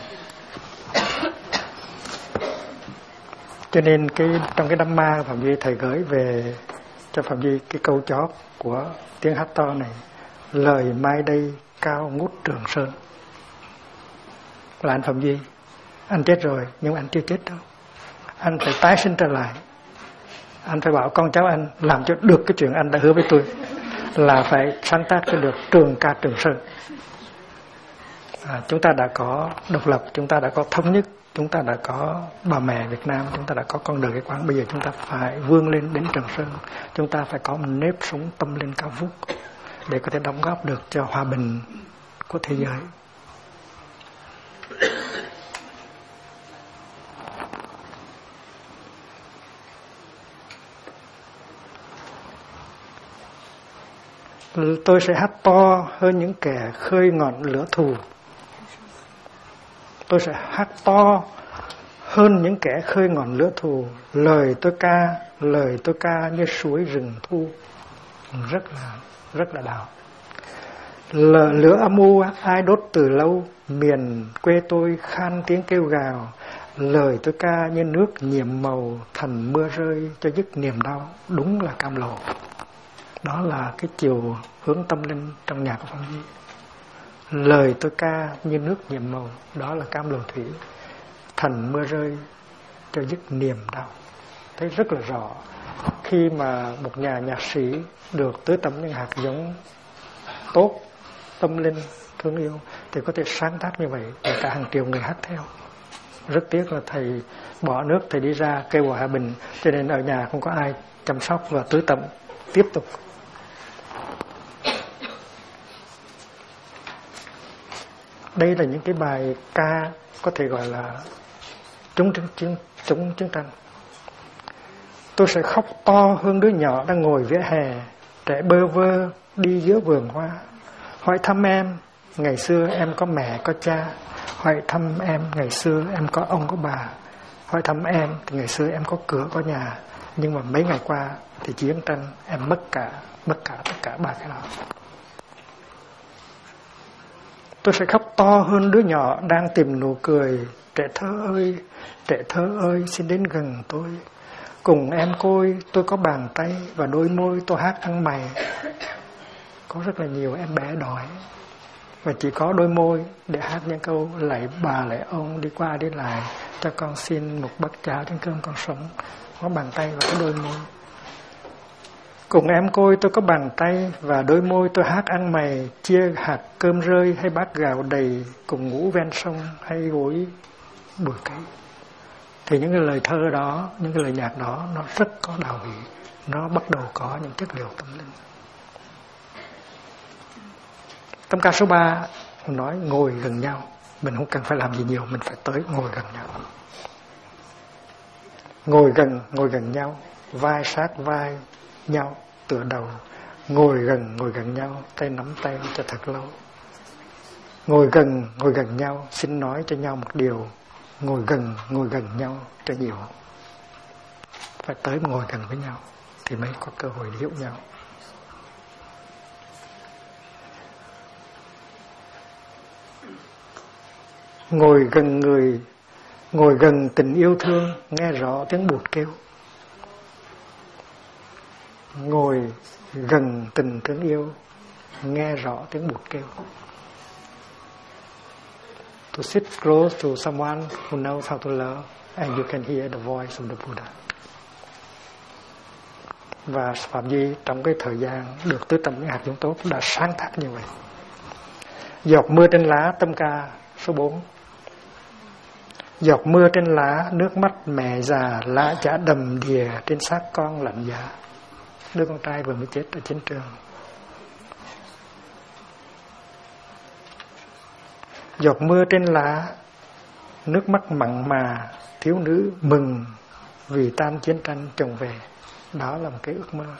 Cho nên trong cái đám ma Phạm Duy, thầy gửi về cho Phạm Duy cái câu chót của tiếng hát to này: lời mai đây cao ngút Trường Sơn. Là anh Phạm Duy, anh chết rồi nhưng anh chưa chết đâu. Anh phải tái sinh trở lại. Anh phải bảo con cháu anh làm cho được cái chuyện anh đã hứa với tôi, là phải sáng tác cho được trường ca Trường Sơn. Chúng ta đã có độc lập, chúng ta đã có thống nhất, chúng ta đã có bà mẹ Việt Nam, chúng ta đã có con đường cái quán. Bây giờ chúng ta phải vươn lên đến Trường Sơn. Chúng ta phải có một nếp sống tâm linh cao vút để có thể đóng góp được cho hòa bình của thế giới. Tôi sẽ hát to hơn những kẻ khơi ngọn lửa thù. Tôi sẽ hát to hơn những kẻ khơi ngọn lửa thù. Lời tôi ca như suối rừng thu. Rất là đạo. Lửa âm u ai đốt từ lâu, miền quê tôi khan tiếng kêu gào. Lời tôi ca như nước nhiệm màu, thành mưa rơi cho dứt niềm đau. Đúng là cam lồ. Đó là cái chiều hướng tâm linh trong nhạc của Phong Di. Lời tôi ca như nước nhiệm màu, đó là cam lồ thủy, thành mưa rơi cho dứt niềm đau. Thấy rất là rõ. Khi mà một nhà nhạc sĩ được tưới tẩm những hạt giống tốt, tâm linh, thương yêu, thì có thể sáng tác như vậy và cả hàng triệu người hát theo. Rất tiếc là thầy bỏ nước, thầy đi ra kêu gọi hòa bình, cho nên ở nhà không có ai chăm sóc và tưới tẩm tiếp tục. Đây là những cái bài ca có thể gọi là chống chiến tranh. Tôi sẽ khóc to hơn đứa nhỏ đang ngồi vỉa hè, trẻ bơ vơ đi giữa vườn hoa. Hỏi thăm em, ngày xưa em có mẹ có cha. Hỏi thăm em, ngày xưa em có ông có bà. Hỏi thăm em, thì ngày xưa em có cửa có nhà. Nhưng mà mấy ngày qua thì chiến tranh em mất cả tất cả ba cái đó. Tôi sẽ khóc to hơn đứa nhỏ đang tìm nụ cười. Trẻ thơ ơi, xin đến gần tôi. Cùng em tôi có bàn tay và đôi môi tôi hát ăn mày. Có rất là nhiều em bé đói và chỉ có đôi môi để hát những câu lạy bà lạy ông đi qua đi lại, cho con xin một bát cháo trên cơm con sống. Có bàn tay và cái đôi môi. Cùng em tôi có bàn tay và đôi môi tôi hát ăn mày, chia hạt cơm rơi hay bát gạo đầy, cùng ngủ ven sông hay gối bụi cây. Thì những cái lời thơ đó, những cái lời nhạc đó nó rất có đạo vị, nó bắt đầu có những chất liệu tâm linh. Tâm ca số 3 nói ngồi gần nhau. Mình không cần phải làm gì nhiều, mình phải tới ngồi gần nhau. Ngồi gần nhau, vai sát vai nhau, tựa đầu. Ngồi gần nhau, tay nắm tay cho thật lâu. Ngồi gần nhau, xin nói cho nhau một điều. Ngồi gần nhau cho nhiều. Phải tới ngồi gần với nhau thì mới có cơ hội để hiểu nhau. Ngồi gần tình yêu thương, nghe rõ tiếng bụt kêu. Ngồi gần tình thương yêu, nghe rõ tiếng bụt kêu. To sit close to someone who knows how to love, and you can hear the voice of the Buddha. Và Phạm Duy trong cái thời gian được tưới tẩm những hạt giống tốt đã sáng tác như vậy. Giọt mưa trên lá, tâm ca số 4. Giọt mưa trên lá, nước mắt mẹ già, lá chả đầm đìa trên xác con lạnh giá. Đứa con trai vừa mới chết ở chiến trường. Giọt mưa trên lá, nước mắt mặn mà, thiếu nữ mừng vì tan chiến tranh chồng về. Đó là một cái ước mơ.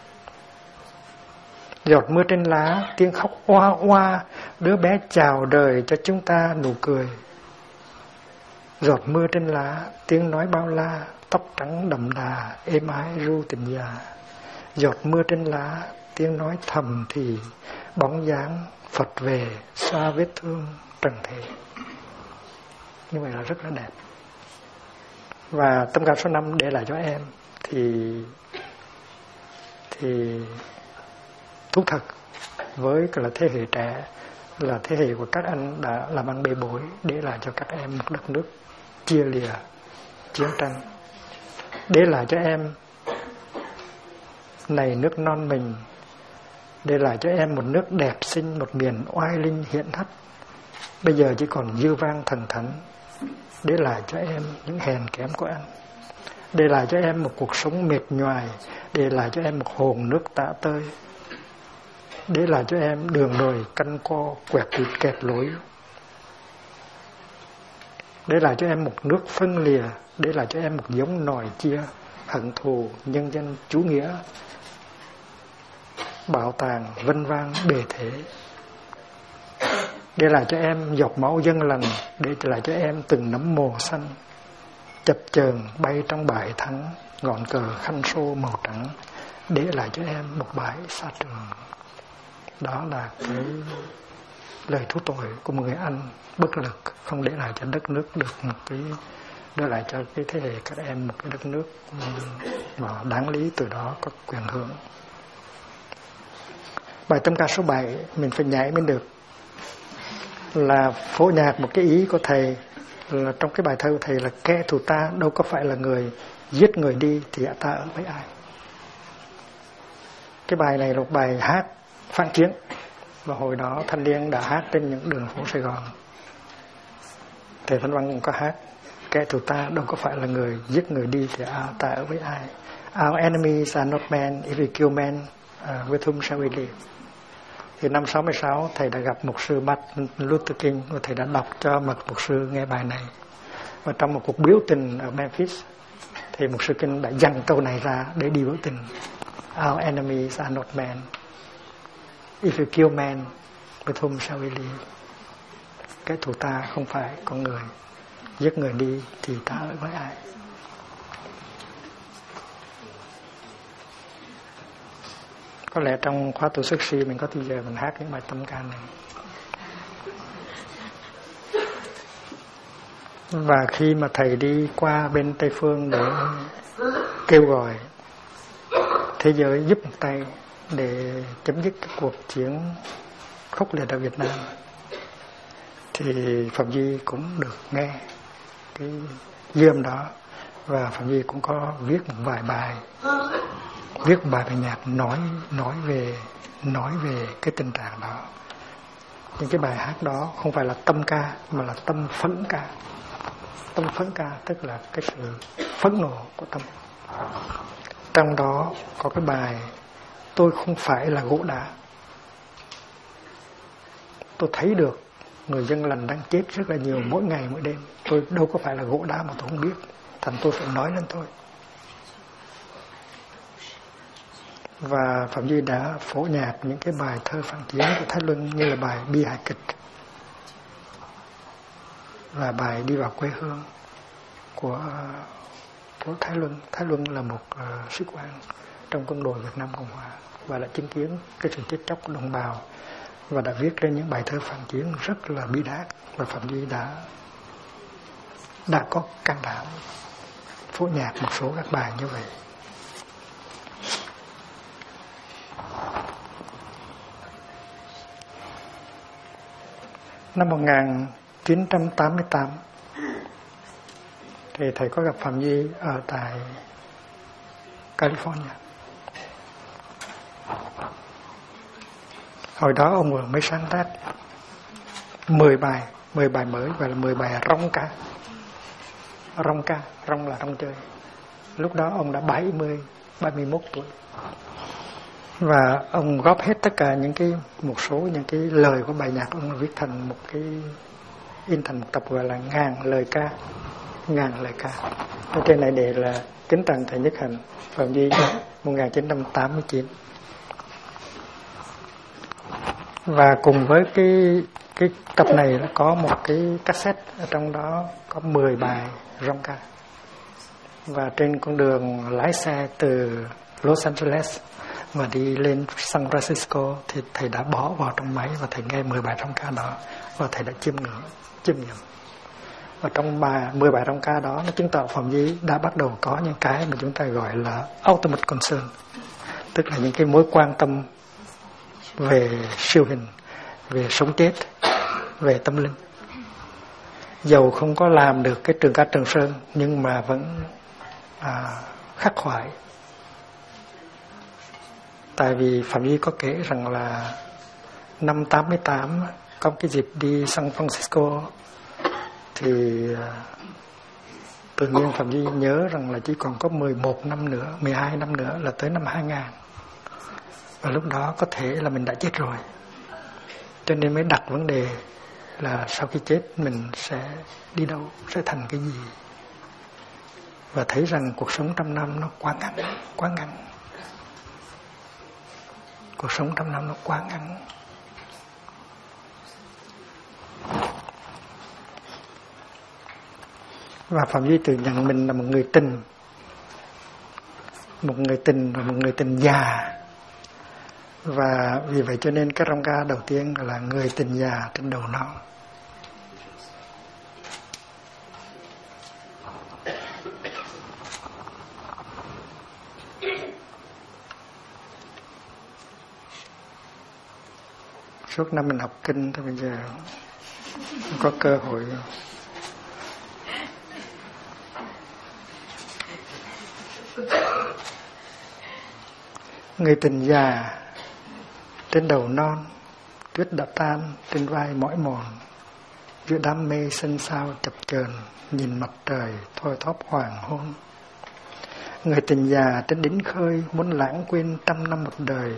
Giọt mưa trên lá, tiếng khóc oa oa, đứa bé chào đời cho chúng ta nụ cười. Giọt mưa trên lá, tiếng nói bao la, tóc trắng đậm đà, êm ái ru tình già. Giọt mưa trên lá, tiếng nói thầm thì, bóng dáng Phật về, xoa vết thương trần thế. Như vậy là rất là đẹp. Và tâm ca số 5 để lại cho em thì thú thật với là thế hệ trẻ, là thế hệ của các anh đã làm ăn bê bối, để lại cho các em một đất nước chia lìa chiến tranh, để lại cho em này nước non mình, để lại cho em một nước đẹp xinh, một miền oai linh hiển hách, bây giờ chỉ còn dư vang thần thánh, để lại cho em những hèn kém của anh, để lại cho em một cuộc sống mệt nhoài, để lại cho em một hồn nước tả tơi, để lại cho em đường đồi căn co quẹt thịt kẹt lối, để lại cho em một nước phân lìa, để lại cho em một giống nòi chia hận thù nhân dân chủ nghĩa, bảo tàng vinh vang bề thế, để lại cho em giọt máu dân lành, để lại cho em từng nấm mồ xanh, chập chờn bay trong bãi thắng, ngọn cờ khăn xô màu trắng, để lại cho em một bãi xa trường. Đó là cái lời thú tội của một người anh bất lực, không để lại cho đất nước được một cái, để lại cho cái thế hệ các em một cái đất nước mà đáng lý từ đó có quyền hưởng. Bài tâm ca số 7 mình phải nhảy mới được, là phổ nhạc một cái ý của thầy, là trong cái bài thơ của thầy là kẻ thù ta đâu có phải là người giết người đi thì ta ở với ai. Cái bài này là một bài hát phản chiến, và hồi đó thanh niên đã hát trên những đường phố Sài Gòn. Thầy Thanh Văn cũng có hát kẻ thù ta đâu có phải là người giết người đi thì ta ở với ai. Our enemies are not men, if we kill men, with whom shall we live. Thì năm 66 thầy đã gặp mục sư Martin Luther King, và thầy đã đọc cho mục sư nghe bài này. Và trong một cuộc biểu tình ở Memphis thì mục sư King đã dằn câu này ra để đi biểu tình. Our enemies are not men, if you kill men, with whom shall we live. Cái thù ta không phải con người, giết người đi thì ta ở với ai. Có lẽ trong khóa tu sức si mình có thời giờ mình hát những bài tâm ca này. Và khi mà thầy đi qua bên Tây Phương để kêu gọi thế giới giúp một tay để chấm dứt cái cuộc chiến khốc liệt ở Việt Nam, thì Phạm Duy cũng được nghe cái dư âm đó, và Phạm Duy cũng có viết một vài bài, viết một bài nhạc nói về cái tình trạng đó. Những cái bài hát đó không phải là tâm ca mà là tâm phẫn ca. Tâm phẫn ca tức là cái sự phẫn nộ của tâm. Trong đó có cái bài tôi không phải là gỗ đá. Tôi thấy được người dân lành đang chết rất là nhiều mỗi ngày mỗi đêm. Tôi đâu có phải là gỗ đá mà tôi không biết, thành tôi phải nói lên thôi. Và Phạm Duy đã phổ nhạc những cái bài thơ phản chiến của Thái Luân, như là bài Bi hài kịch và bài Đi vào quê hương của Thái Luân. Thái Luân là một sĩ quan trong quân đội Việt Nam Cộng Hòa và đã chứng kiến cái sự chết chóc của đồng bào, và đã viết lên những bài thơ phản chiến rất là bi đát. Và Phạm Duy đã có can đảm phổ nhạc một số các bài như vậy. Năm 1988 thì thầy có gặp Phạm Duy ở tại California. Hồi đó ông vừa mới sáng tác 10 bài mới, gọi là 10 bài rong ca. Rong là rong chơi. Lúc đó ông đã 71 tuổi. Và ông góp hết tất cả một số những cái lời của bài nhạc, ông viết thành một cái, in thành một tập gọi là ngàn lời ca. Ở trên này để là kính tặng thầy Nhất Hạnh, Phạm Duy 1989. Và cùng với cái tập này nó có một cái cassette, ở trong đó có 10 bài rong ca. Và trên con đường lái xe từ Los Angeles và đi lên San Francisco thì thầy đã bỏ vào trong máy và thầy nghe 10 bài rong ca đó, và thầy đã chiêm nghiệm. Và trong 10 bài rong ca đó nó chứng tỏ Phạm Duy đã bắt đầu có những cái mà chúng ta gọi là ultimate concern, tức là những cái mối quan tâm về siêu hình, về sống chết, về tâm linh. Dầu không có làm được cái trường ca Trường Sơn nhưng mà vẫn khắc khoải. Tại vì Phạm Duy có kể rằng là năm 88 có cái dịp đi San Francisco thì tự nhiên Phạm Duy nhớ rằng là chỉ còn có 11 năm nữa, 12 năm nữa là tới năm 2000. Và lúc đó có thể là mình đã chết rồi. Cho nên mới đặt vấn đề là sau khi chết mình sẽ đi đâu, sẽ thành cái gì. Và thấy rằng cuộc sống trăm năm nó quá ngắn. cuộc sống 100 năm nó quá ngắn. Và Phạm Duy tự nhận mình là một người tình và một người tình già. Và vì vậy cho nên cái rong ca đầu tiên là người tình già trên đầu non. Suốt năm mình học kinh thì bây giờ không có cơ hội. Người tình già trên đầu non, tuyết đã tan trên vai mỏi mòn, giữa đám mây xanh xao chập chờn nhìn mặt trời thôi thóp hoàng hôn. Người tình già trên đỉnh khơi muốn lãng quên 100 năm một đời.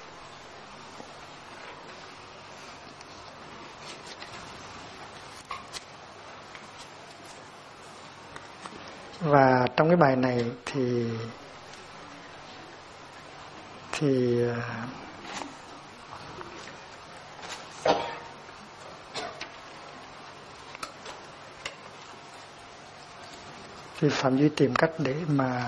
Và trong cái bài này thì Phạm Duy tìm cách để mà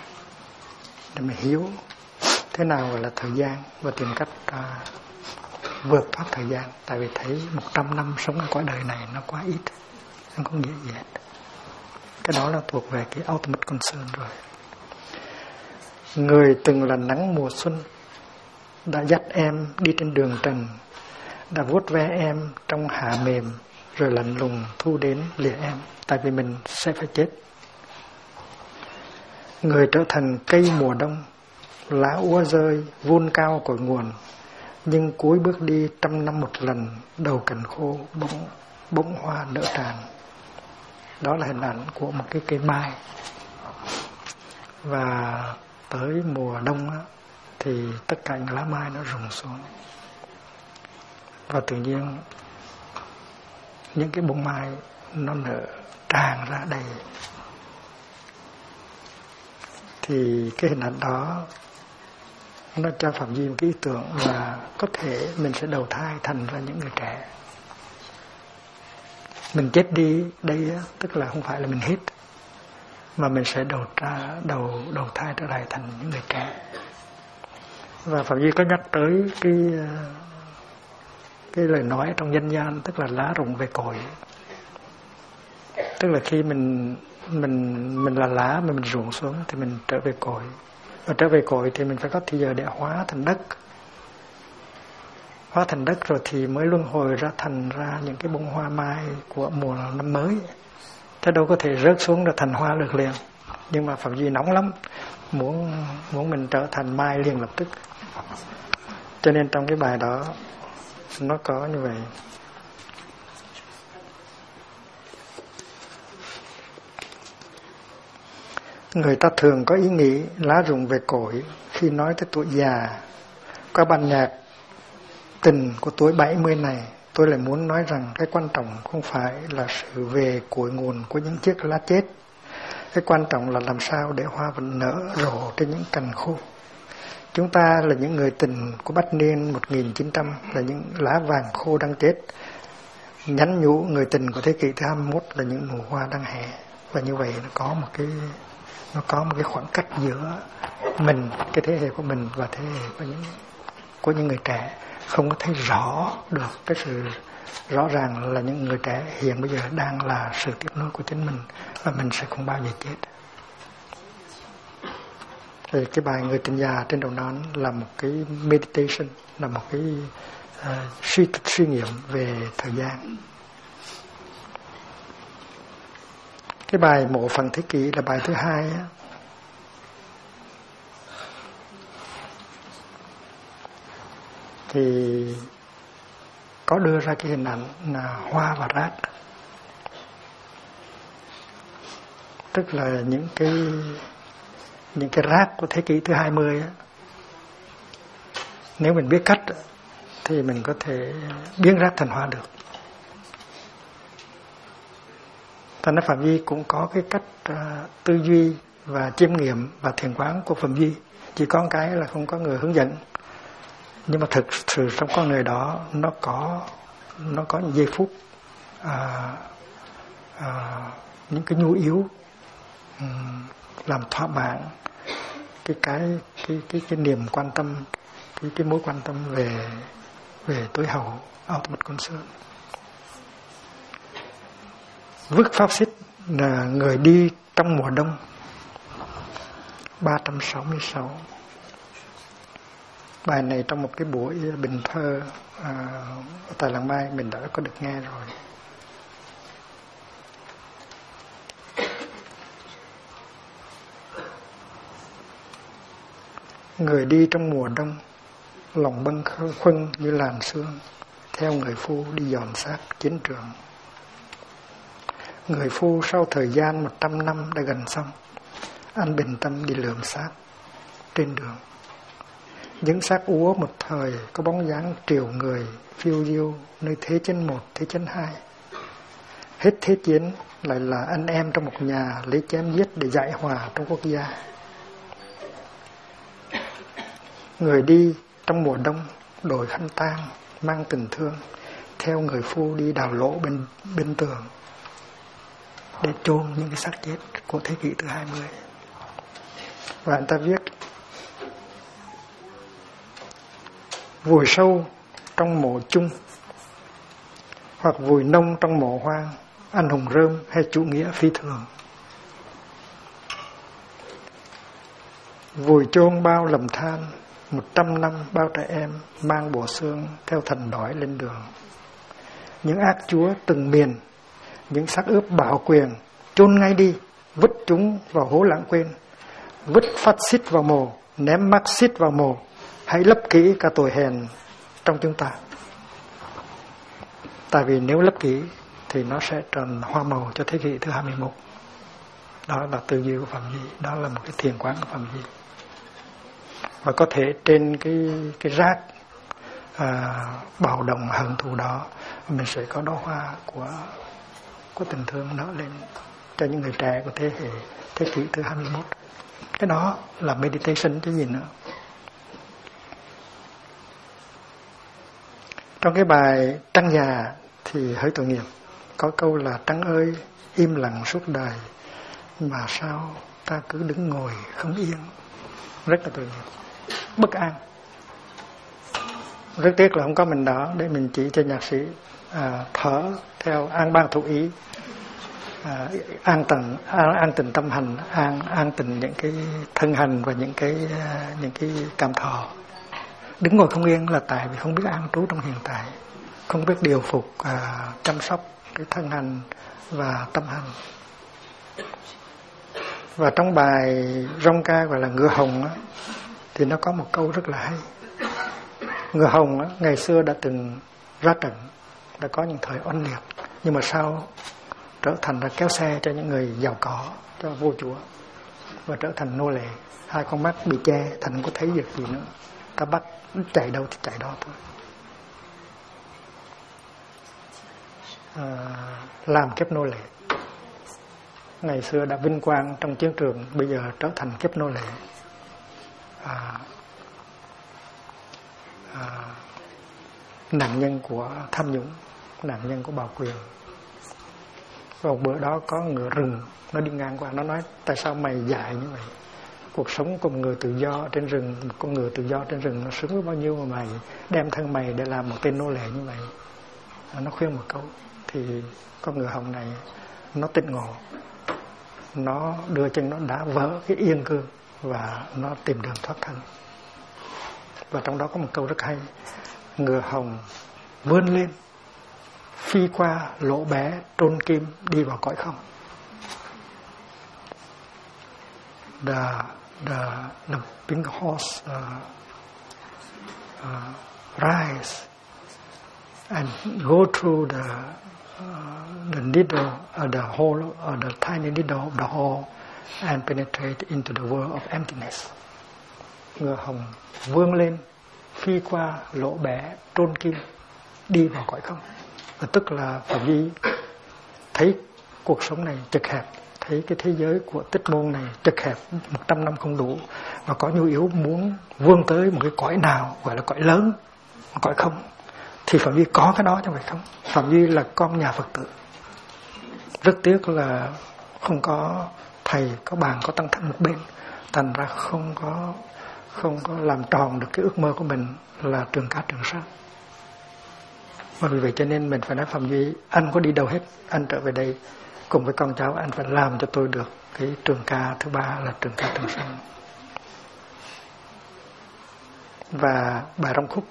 hiểu thế nào gọi là thời gian và tìm cách vượt thoát thời gian. Tại vì thấy 100 năm sống ở cõi đời này nó quá ít, nó không nghĩa gì hết. Cái đó là thuộc về cái ultimate concern rồi. Người từng là nắng mùa xuân đã dắt em đi trên đường trần, đã vuốt ve em trong hạ mềm, rồi lạnh lùng thu đến lìa em, tại vì mình sẽ phải chết. Người trở thành cây mùa đông, lá úa rơi vun cao cội nguồn, nhưng cuối bước đi 100 năm một lần, đầu cành khô bỗng hoa nở tràn. Đó là hình ảnh của một cái cây mai. Và tới mùa đông á, thì tất cả những lá mai nó rụng xuống, và tự nhiên những cái bông mai nó nở tràn ra đầy. Thì cái hình ảnh đó nó cho Phạm Duy một cái ý tưởng là có thể mình sẽ đầu thai thành ra những người trẻ. Mình chết đi đây á, tức là không phải là mình hết, mà mình sẽ đầu thai trở lại thành những người trẻ. Và Phạm Duy có nhắc tới cái lời nói trong dân gian, tức là lá rụng về cội. Tức là khi mình là lá mà mình rụng xuống thì mình trở về cội, và trở về cội thì mình phải có thời giờ để hóa thành đất. Hóa thành đất rồi thì mới luân hồi thành ra những cái bông hoa mai của mùa năm mới. Thế đâu có thể rớt xuống rồi thành hoa được liền. Nhưng mà Phạm Duy nóng lắm, muốn mình trở thành mai liền lập tức. Cho nên trong cái bài đó nó có như vậy. Người ta thường có ý nghĩ lá rụng về cội khi nói tới tuổi già. Qua bản nhạc tình của tuổi 70 này, tôi lại muốn nói rằng cái quan trọng không phải là sự về cội nguồn của những chiếc lá chết. Cái quan trọng là làm sao để hoa vẫn nở rộ trên những cành khô. Chúng ta là những người tình của bách niên 1900, là những lá vàng khô đang chết. Nhắn nhủ người tình của thế kỷ thứ 21 là những nụ hoa đang hé. Và như vậy nó có một cái khoảng cách giữa mình, cái thế hệ của mình và thế hệ của những người trẻ. Không có thấy rõ được cái sự rõ ràng là những người trẻ hiện bây giờ đang là sự tiếp nối của chính mình, và mình sẽ không bao giờ chết. Thì cái bài Người tình già trên đầu non là một cái meditation, là một cái suy nghiệm về thời gian. Cái bài Mộ phần thế kỷ là bài thứ hai á. Thì có đưa ra cái hình ảnh là hoa và rác. Tức là những cái rác của thế kỷ thứ 20 á. Nếu mình biết cách thì mình có thể biến rác thành hoa được. Thành ra Phạm Duy cũng có cái cách tư duy và chiêm nghiệm và thiền quán của Phạm Duy. Chỉ có một cái là không có người hướng dẫn. Nhưng mà thực sự trong con người đó nó có những giây phút những cái nhu yếu làm thỏa mãn cái niềm quan tâm, cái mối quan tâm về tối hậu, ultimate concern. Vức Pháp Xích là người đi trong mùa đông 366. Bài này trong một cái buổi bình thơ tại Làng Mai mình đã có được nghe rồi. Người đi trong mùa đông, lòng bâng khuâng như làn sương, theo người phu đi dọn xác chiến trường. Người phu sau thời gian 100 năm đã gần xong, anh bình tâm đi lượm xác trên đường. Những xác úa một thời có bóng dáng triệu người phiêu diêu nơi thế chân 1, thế chân 2. Hết thế chiến lại là anh em trong một nhà lấy chém giết để giải hòa trong quốc gia. Người đi trong mùa đông đổi khăn tang mang tình thương, theo người phu đi đào lỗ bên tường để chôn những cái xác chết của thế kỷ thứ 20. Và anh ta viết: vùi sâu trong mộ chung hoặc vùi nông trong mộ hoang, anh hùng rơm hay chủ nghĩa phi thường. Vùi chôn bao lầm than, 100 năm bao trẻ em mang bộ xương theo thần đói lên đường. Những ác chúa từng miền, những xác ướp bảo quyền, chôn ngay đi, vứt chúng vào hố lãng quên. Vứt phát xít vào mồ, ném Marxist vào mồ, hãy lấp kỹ cả tội hèn trong chúng ta. Tại vì nếu lấp kỹ thì nó sẽ tròn hoa màu cho thế kỷ thứ 21. Đó là tư duy của Phạm Duy, đó là một cái thiền quán của Phạm Duy. Và có thể trên cái rác bạo động hận thù đó, mình sẽ có đóa hoa của tình thương nở lên cho những người trẻ của thế kỷ thứ 21. Cái đó là meditation chứ gì nữa. Trong cái bài Trăng Già thì hơi tội nghiệp, có câu là: trăng ơi im lặng suốt đời, mà sao ta cứ đứng ngồi không yên. Rất là tội nghiệp, bất an. Rất tiếc là không có mình đó để mình chỉ cho nhạc sĩ thở theo an ban thủ ý, an tịnh tâm hành, an tịnh những cái thân hành và những cái cảm thọ. Đứng ngồi không yên là tại vì không biết an trú trong hiện tại, không biết điều phục chăm sóc cái thân hành và tâm hành. Và trong bài rong ca gọi là Ngựa Hồng á, thì nó có một câu rất là hay. Ngựa Hồng á, ngày xưa đã từng ra trận, đã có những thời oanh liệt, nhưng mà sau trở thành ra kéo xe cho những người giàu có, cho vua chúa, và trở thành nô lệ. Hai con mắt bị che thành không có thấy việc gì nữa, ta bắt chạy đâu thì chạy đó thôi. Làm kiếp nô lệ. Ngày xưa đã vinh quang trong chiến trường, bây giờ trở thành kiếp nô lệ. Nạn nhân của tham nhũng, nạn nhân của bạo quyền. Và một bữa đó có ngựa rừng nó đi ngang qua, nó nói: tại sao mày dại như vậy? Cuộc sống của một người tự do trên rừng, một con người tự do trên rừng nó sướng với bao nhiêu mà mày đem thân mày để làm một tên nô lệ như vậy. Nó khuyên một câu thì con ngựa hồng này nó tỉnh ngộ, nó đưa chân nó đá vỡ cái yên cương và nó tìm đường thoát thân. Và trong đó có một câu rất hay: ngựa hồng vươn lên, phi qua lỗ bé trôn kim, đi vào cõi không. The pink horse rise and go through the needle, the hole, the tiny needle of the hole, and penetrate into the world of emptiness. Ngựa hồng vươn lên, phi qua lỗ bé trôn kim, đi vào cõi không. Và tức là Phạm Duy thấy cuộc sống này chật hẹp, thấy cái thế giới của Tích Môn này chật hẹp, 100 năm không đủ, và có nhu yếu muốn vươn tới một cái cõi nào gọi là cõi lớn, cõi không, thì Phạm Duy có cái đó trong phải không? Phạm Duy là con nhà Phật tử. Rất tiếc là không có thầy, có bạn, có tăng thân một bên, thành ra không có làm tròn được cái ước mơ của mình là trường ca trường sát. Và vì vậy cho nên mình phải nói Phạm Duy, anh có đi đâu hết, anh trở về đây cùng với con cháu, anh phải làm cho tôi được cái trường ca thứ ba là trường ca trường sanh. Và bài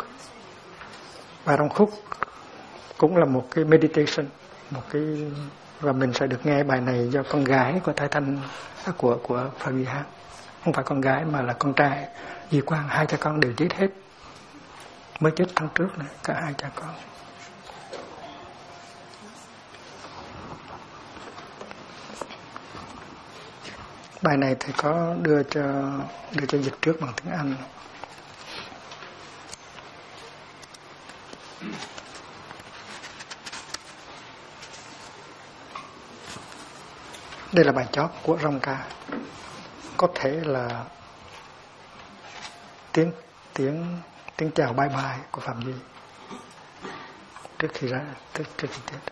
Rong Khúc cũng là một cái meditation, và mình sẽ được nghe bài này do con gái của Thái Thanh, của Phạm Duy hát. Không phải con gái mà là con trai Duy Quang, hai cha con đều chết hết, mới chết tháng trước này, cả hai cha con. Bài này thầy có đưa cho dịch trước bằng tiếng Anh. Đây là bài chót của Rong Ca, có thể là tiếng chào bye bye của Phạm Duy trước khi chết.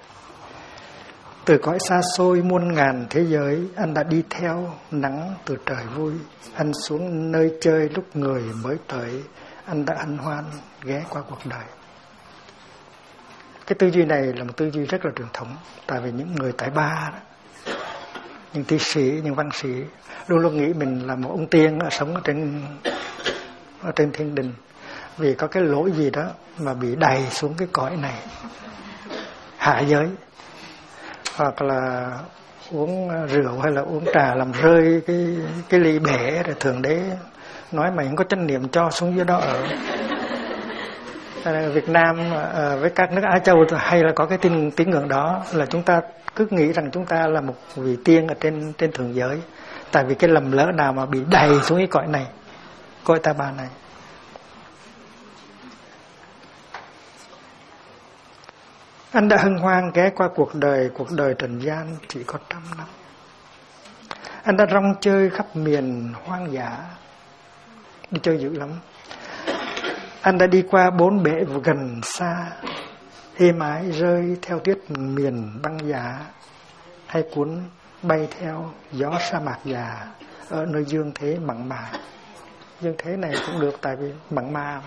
Từ cõi xa xôi muôn ngàn thế giới, anh đã đi theo nắng từ trời vui. Anh xuống nơi chơi lúc người mới tới, anh đã hân hoan ghé qua cuộc đời. Cái tư duy này là một tư duy rất là truyền thống, tại vì những người tại ba đó, những tiến sĩ, những văn sĩ luôn luôn nghĩ mình là một ông tiên sống ở trên thiên đình, vì có cái lỗi gì đó mà bị đày xuống cái cõi này hạ giới, hoặc là uống rượu hay là uống trà làm rơi cái ly bể, rồi Thượng Đế nói mày không có chánh niệm cho xuống dưới đó ở. Việt Nam với các nước Á Châu hay là có cái tín ngưỡng đó, là chúng ta cứ nghĩ rằng chúng ta là một vị tiên ở trên thượng giới, tại vì cái lầm lỡ nào mà bị đày xuống cái cõi này, cõi ta bà này. Anh đã hân hoan ghé qua cuộc đời trần gian chỉ có 100 năm. Anh đã rong chơi khắp miền hoang dã, đi chơi dữ lắm. Anh đã đi qua 4 bể gần xa, êm ái rơi theo tiết miền băng giá, hay cuốn bay theo gió sa mạc già ở nơi dương thế mặn mà. Dương thế này cũng được, tại vì mặn mà.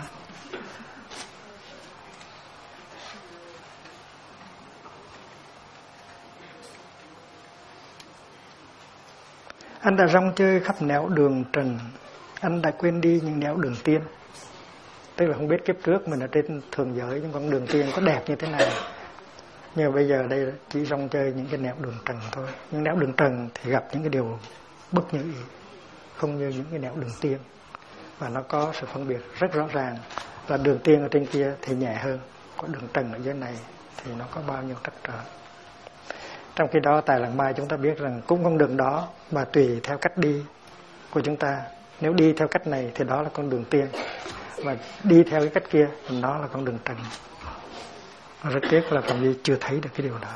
Anh đã rong chơi khắp nẻo đường trần, anh đã quên đi những nẻo đường tiên. Tức là không biết kiếp trước mình ở trên thường giới, những con đường tiên có đẹp như thế này. Nhưng mà bây giờ đây chỉ rong chơi những cái nẻo đường trần thôi. Những nẻo đường trần thì gặp những cái điều bất như ý, không như những cái nẻo đường tiên. Và nó có sự phân biệt rất rõ ràng, là đường tiên ở trên kia thì nhẹ hơn, có đường trần ở dưới này thì nó có bao nhiêu trắc trở. Trong khi đó tại Làng Mai chúng ta biết rằng cũng con đường đó, mà tùy theo cách đi của chúng ta. Nếu đi theo cách này thì đó là con đường tiên, mà đi theo cái cách kia thì đó là con đường trần. Rất tiếc là Phạm Duy chưa thấy được cái điều đó.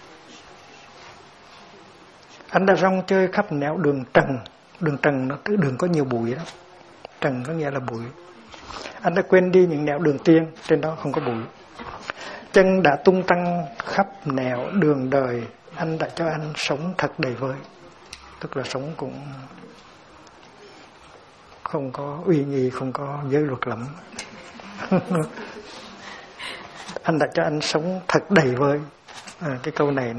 Anh đã rong chơi khắp nẻo đường trần. Đường trần nó cái đường có nhiều bụi đó. Trần có nghĩa là bụi. Anh đã quên đi những nẻo đường tiên, trên đó không có bụi. Chân đã tung tăng khắp nẻo đường đời, anh đã cho anh sống thật đầy vơi. Tức là sống cũng không có uy nghi, không có giới luật lắm. Anh đã cho anh sống thật đầy vơi. Cái câu này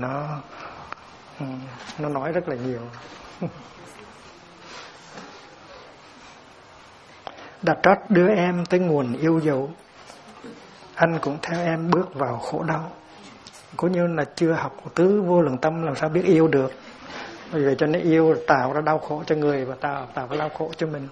nó nói rất là nhiều. Đã trót đưa em tới nguồn yêu dấu, anh cũng theo em bước vào khổ đau. Cố như là chưa học tứ vô lượng tâm làm sao biết yêu được. Vì vậy cho nên yêu tạo ra đau khổ cho người, và tạo ra đau khổ cho mình.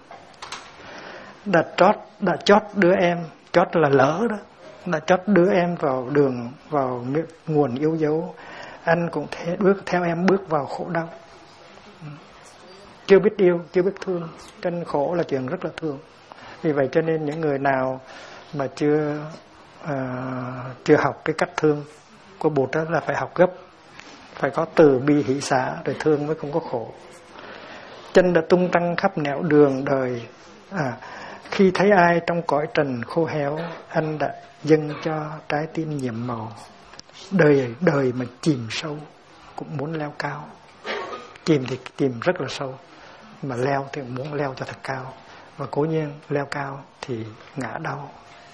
Đã chót đưa em, chót là lỡ đó, đã chót đưa em vào đường, vào nguồn yêu dấu, anh cũng theo em bước vào khổ đau. Chưa biết yêu, chưa biết thương, chân khổ là chuyện rất là thương. Vì vậy cho nên những người nào mà chưa học cái cách thương của Bụt đó là phải học gấp. Phải có từ bi hỷ xả rồi thương mới không có khổ. Chân đã tung tăng khắp nẻo đường đời. Khi thấy ai trong cõi trần khô héo, anh đã dâng cho trái tim nhiệm màu. Đời mà chìm sâu cũng muốn leo cao. Chìm thì chìm rất là sâu, mà leo thì muốn leo cho thật cao. Và cố nhiên leo cao thì ngã đau.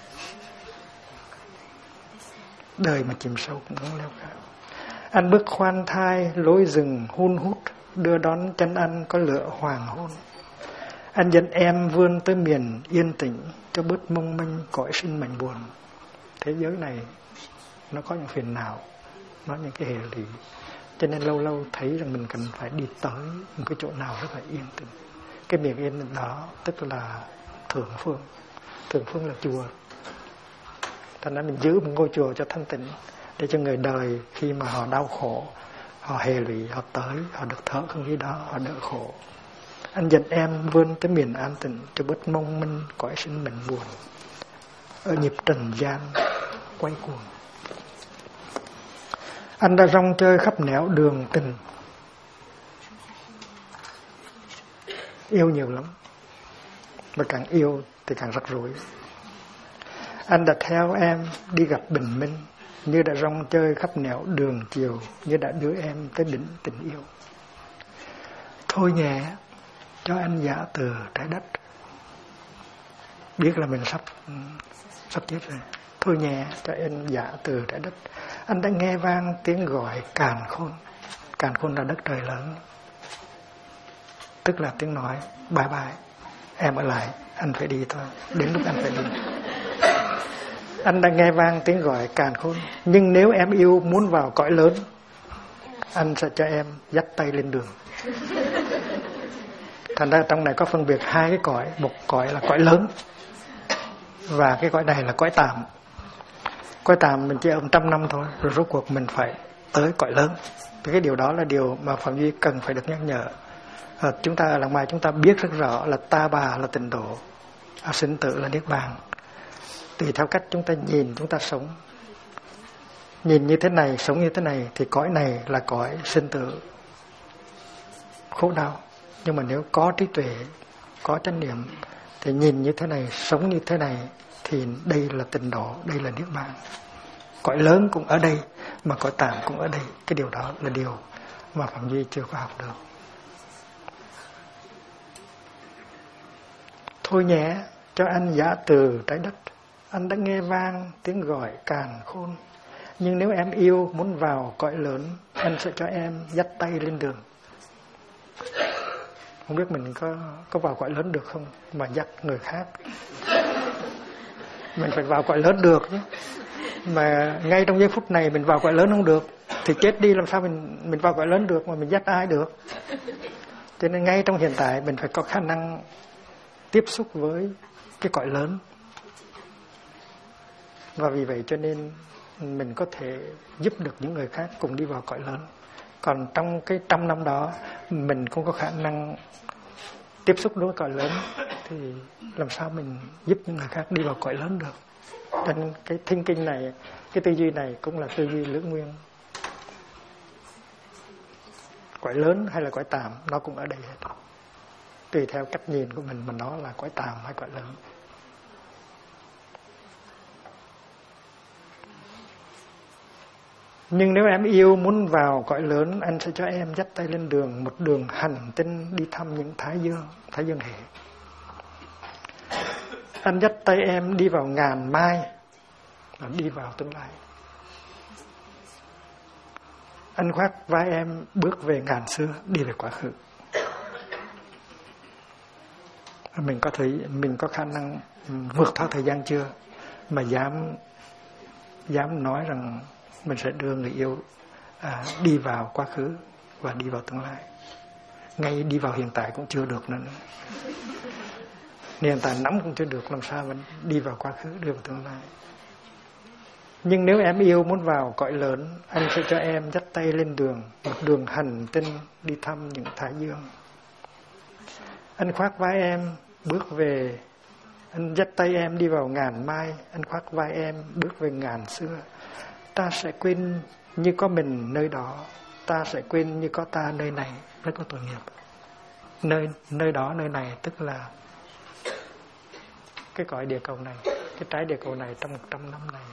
Đời mà chìm sâu cũng muốn leo cao. Anh bước khoan thai lối rừng hun hút, đưa đón chân anh có lửa hoàng hôn. Anh dẫn em vươn tới miền yên tĩnh, cho bớt mong manh cõi sinh mệnh buồn. Thế giới này nó có những phiền não, nó những cái hệ lụy, cho nên lâu lâu thấy rằng mình cần phải đi tới một cái chỗ nào rất là yên tĩnh. Cái miền yên tĩnh đó tức là thượng phương. Thượng phương là chùa. Thành ra mình giữ một ngôi chùa cho thanh tịnh, để cho người đời khi mà họ đau khổ, họ hệ lụy, họ tới, họ được thở không khí đó, họ đỡ khổ. Anh dẫn em vươn tới miền an tịnh, cho bớt mong manh cõi sinh mệnh buồn. Ở nhịp trần gian quay cuồng. Anh đã rong chơi khắp nẻo đường tình. Yêu nhiều lắm, và càng yêu thì càng rắc rối. Anh đã theo em đi gặp bình minh, như đã rong chơi khắp nẻo đường chiều, như đã đưa em tới đỉnh tình yêu. Thôi nhẹ cho anh giả từ trái đất. Biết là mình sắp chết rồi. Thôi nhẹ cho anh giả từ trái đất. Anh đã nghe vang tiếng gọi càn khôn. Càn khôn là đất trời lớn, tức là tiếng nói bye bye, em ở lại, anh phải đi thôi, đến lúc anh phải đi. Anh đã nghe vang tiếng gọi càn khôn. Nhưng nếu em yêu muốn vào cõi lớn, anh sẽ cho em dắt tay lên đường. Thành ra trong này có phân biệt hai cái cõi. Một cõi là cõi lớn, và cái cõi này là cõi tạm. Cõi tạm mình chỉ ở 100 năm thôi, rồi rốt cuộc mình phải tới cõi lớn. Thì cái điều đó là điều mà Phạm Duy cần phải được nhắc nhở. Chúng ta ở Làng Mai chúng ta biết rất rõ là ta bà là tịnh độ, sinh tử là niết bàn. Tùy theo cách chúng ta nhìn, chúng ta sống. Nhìn như thế này, sống như thế này, thì cõi này là cõi sinh tử, khổ đau. Nhưng mà nếu có trí tuệ, có chánh niệm, thì nhìn như thế này, sống như thế này, thì đây là tịnh độ, đây là niết bàn. Cõi lớn cũng ở đây, mà cõi tạm cũng ở đây. Cái điều đó là điều mà Phạm Duy chưa có học được. Thôi nhé cho anh giả từ trái đất. Anh đã nghe vang tiếng gọi càn khôn. Nhưng nếu em yêu muốn vào cõi lớn, anh sẽ cho em dắt tay lên đường. Không biết mình có vào cõi lớn được không, mà dắt người khác. Mình phải vào cõi lớn được chứ. Mà ngay trong giây phút này mình vào cõi lớn không được, thì chết đi làm sao mình vào cõi lớn được, mà mình dắt ai được. Cho nên ngay trong hiện tại mình phải có khả năng tiếp xúc với cái cõi lớn. Và vì vậy cho nên mình có thể giúp được những người khác cùng đi vào cõi lớn. Còn trong cái 100 năm đó mình không có khả năng tiếp xúc đối với cõi lớn, thì làm sao mình giúp những người khác đi vào cõi lớn được. Cho nên cái thinking này, cái tư duy này cũng là tư duy lưỡng nguyên. Cõi lớn hay là cõi tạm, nó cũng ở đây hết. Tùy theo cách nhìn của mình mà nó là cõi tạm hay cõi lớn. Nhưng nếu em yêu muốn vào cõi lớn, anh sẽ cho em dắt tay lên đường, một đường hành tinh đi thăm những thái dương hệ. Anh dắt tay em đi vào ngàn mai, đi vào tương lai. Anh khoác vai em bước về ngàn xưa, đi về quá khứ. Mình có khả năng vượt thoát thời gian chưa, mà dám nói rằng mình sẽ đưa người yêu đi vào quá khứ và đi vào tương lai. Ngay đi vào hiện tại cũng chưa được nữa. Hiện tại nắm cũng chưa được, làm sao mình đi vào quá khứ, đi vào tương lai. Nhưng nếu em yêu muốn vào cõi lớn, anh sẽ cho em dắt tay lên đường, một đường hành tinh đi thăm những thái dương. Anh khoác vai em bước về, anh dắt tay em đi vào ngàn mai, anh khoác vai em bước về ngàn xưa. Ta sẽ quên như có mình nơi đó, ta sẽ quên như có ta nơi này, rất có tội nghiệp. Nơi đó, nơi này tức là cái cõi địa cầu này, cái trái địa cầu này trong 100 năm này.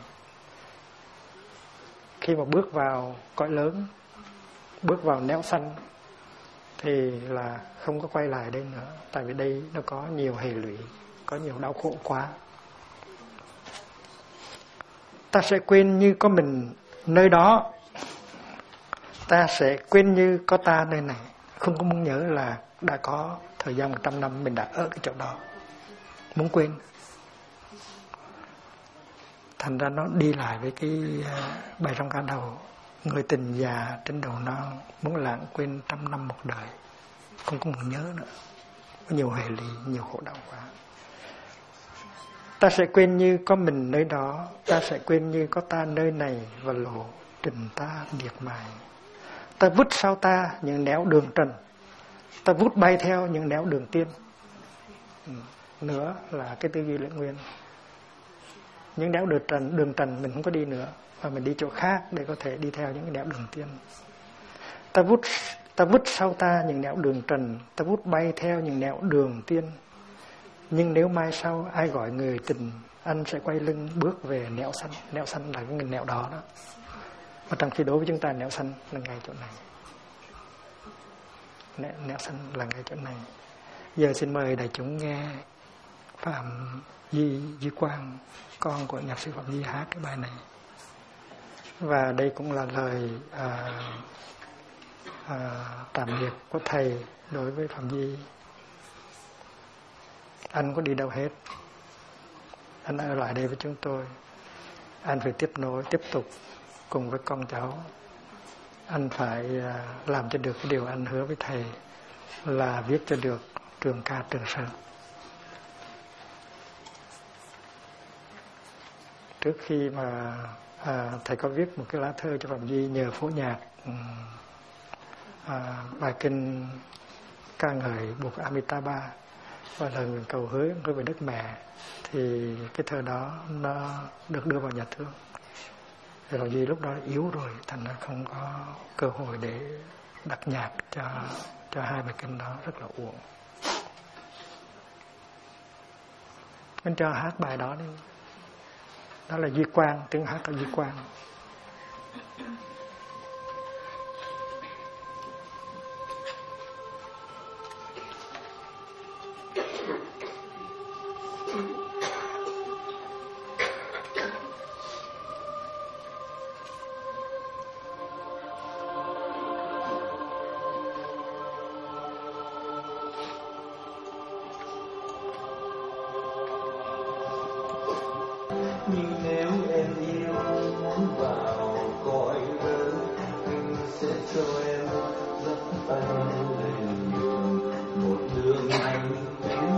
Khi mà bước vào cõi lớn, bước vào nẻo xanh thì là không có quay lại đây nữa. Tại vì đây nó có nhiều hệ lụy, có nhiều đau khổ quá. Ta sẽ quên như có mình nơi đó, ta sẽ quên như có ta nơi này. Không có muốn nhớ là đã có thời gian 100 năm mình đã ở cái chỗ đó, muốn quên. Thành ra nó đi lại với cái bài trong ca đầu: người tình già trên đầu non, muốn lãng quên 100 năm một đời. Không có muốn nhớ nữa, có nhiều hệ lụy, nhiều khổ đau quá. Ta sẽ quên như có mình nơi đó, ta sẽ quên như có ta nơi này, và lộ trình ta điệt mài. Ta vút sau ta những nẻo đường trần, ta vút bay theo những nẻo đường tiên. Nữa là cái tư duy lễ nguyên. Những nẻo đường trần mình không có đi nữa, và mình đi chỗ khác để có thể đi theo những cái nẻo đường tiên. Ta vút sau ta những nẻo đường trần, ta vút bay theo những nẻo đường tiên. Nhưng nếu mai sau ai gọi người tình, anh sẽ quay lưng bước về nẻo xanh. Nẻo xanh là cái nẻo đó đó. Và trong khi đối với chúng ta, nẻo xanh là ngay chỗ này. Nẻo xanh là ngay chỗ này. Giờ xin mời đại chúng nghe Phạm Duy Quang, con của nhạc sĩ Phạm Duy, hát cái bài này. Và đây cũng là lời tạm biệt của thầy đối với Phạm Duy. Anh có đi đâu hết, anh ở lại đây với chúng tôi. Anh phải tiếp nối, tiếp tục cùng với con cháu. Anh phải làm cho được cái điều anh hứa với thầy, là viết cho được trường ca Trường Sơn. Trước khi mà thầy có viết một cái lá thơ cho Phạm Duy nhờ phổ nhạc bài kinh ca ngợi Bụt Amitabha và lời nguyện cầu hứa về Đức Mẹ, thì cái thơ đó nó được đưa vào nhà thương. Thì Phạm Duy lúc đó yếu rồi, thành ra không có cơ hội để đặt nhạc cho hai bài kinh đó, rất là uổng. Nên cho hát bài đó đi. Đó là Duy Quang, tiếng hát là Duy Quang. Nhưng nếu em yêu muốn vào cõi lớn, anh sẽ cho em dắt tay lên đường, một đường hành tiến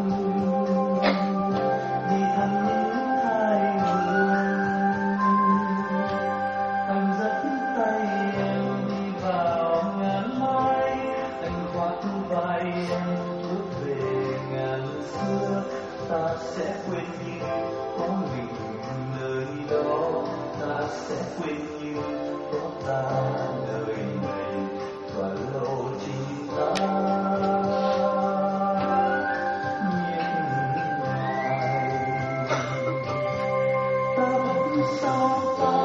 đi thẳng đến hai hướng. Anh dắt tay em đi vào ngàn mai, anh khoác vai em bước về ngàn xưa. Ta sẽ quên như có mình nơi đó, ta sẽ quên như có ta nơi này, và lộ trình ta miệt mài. Ta vẫn sau ta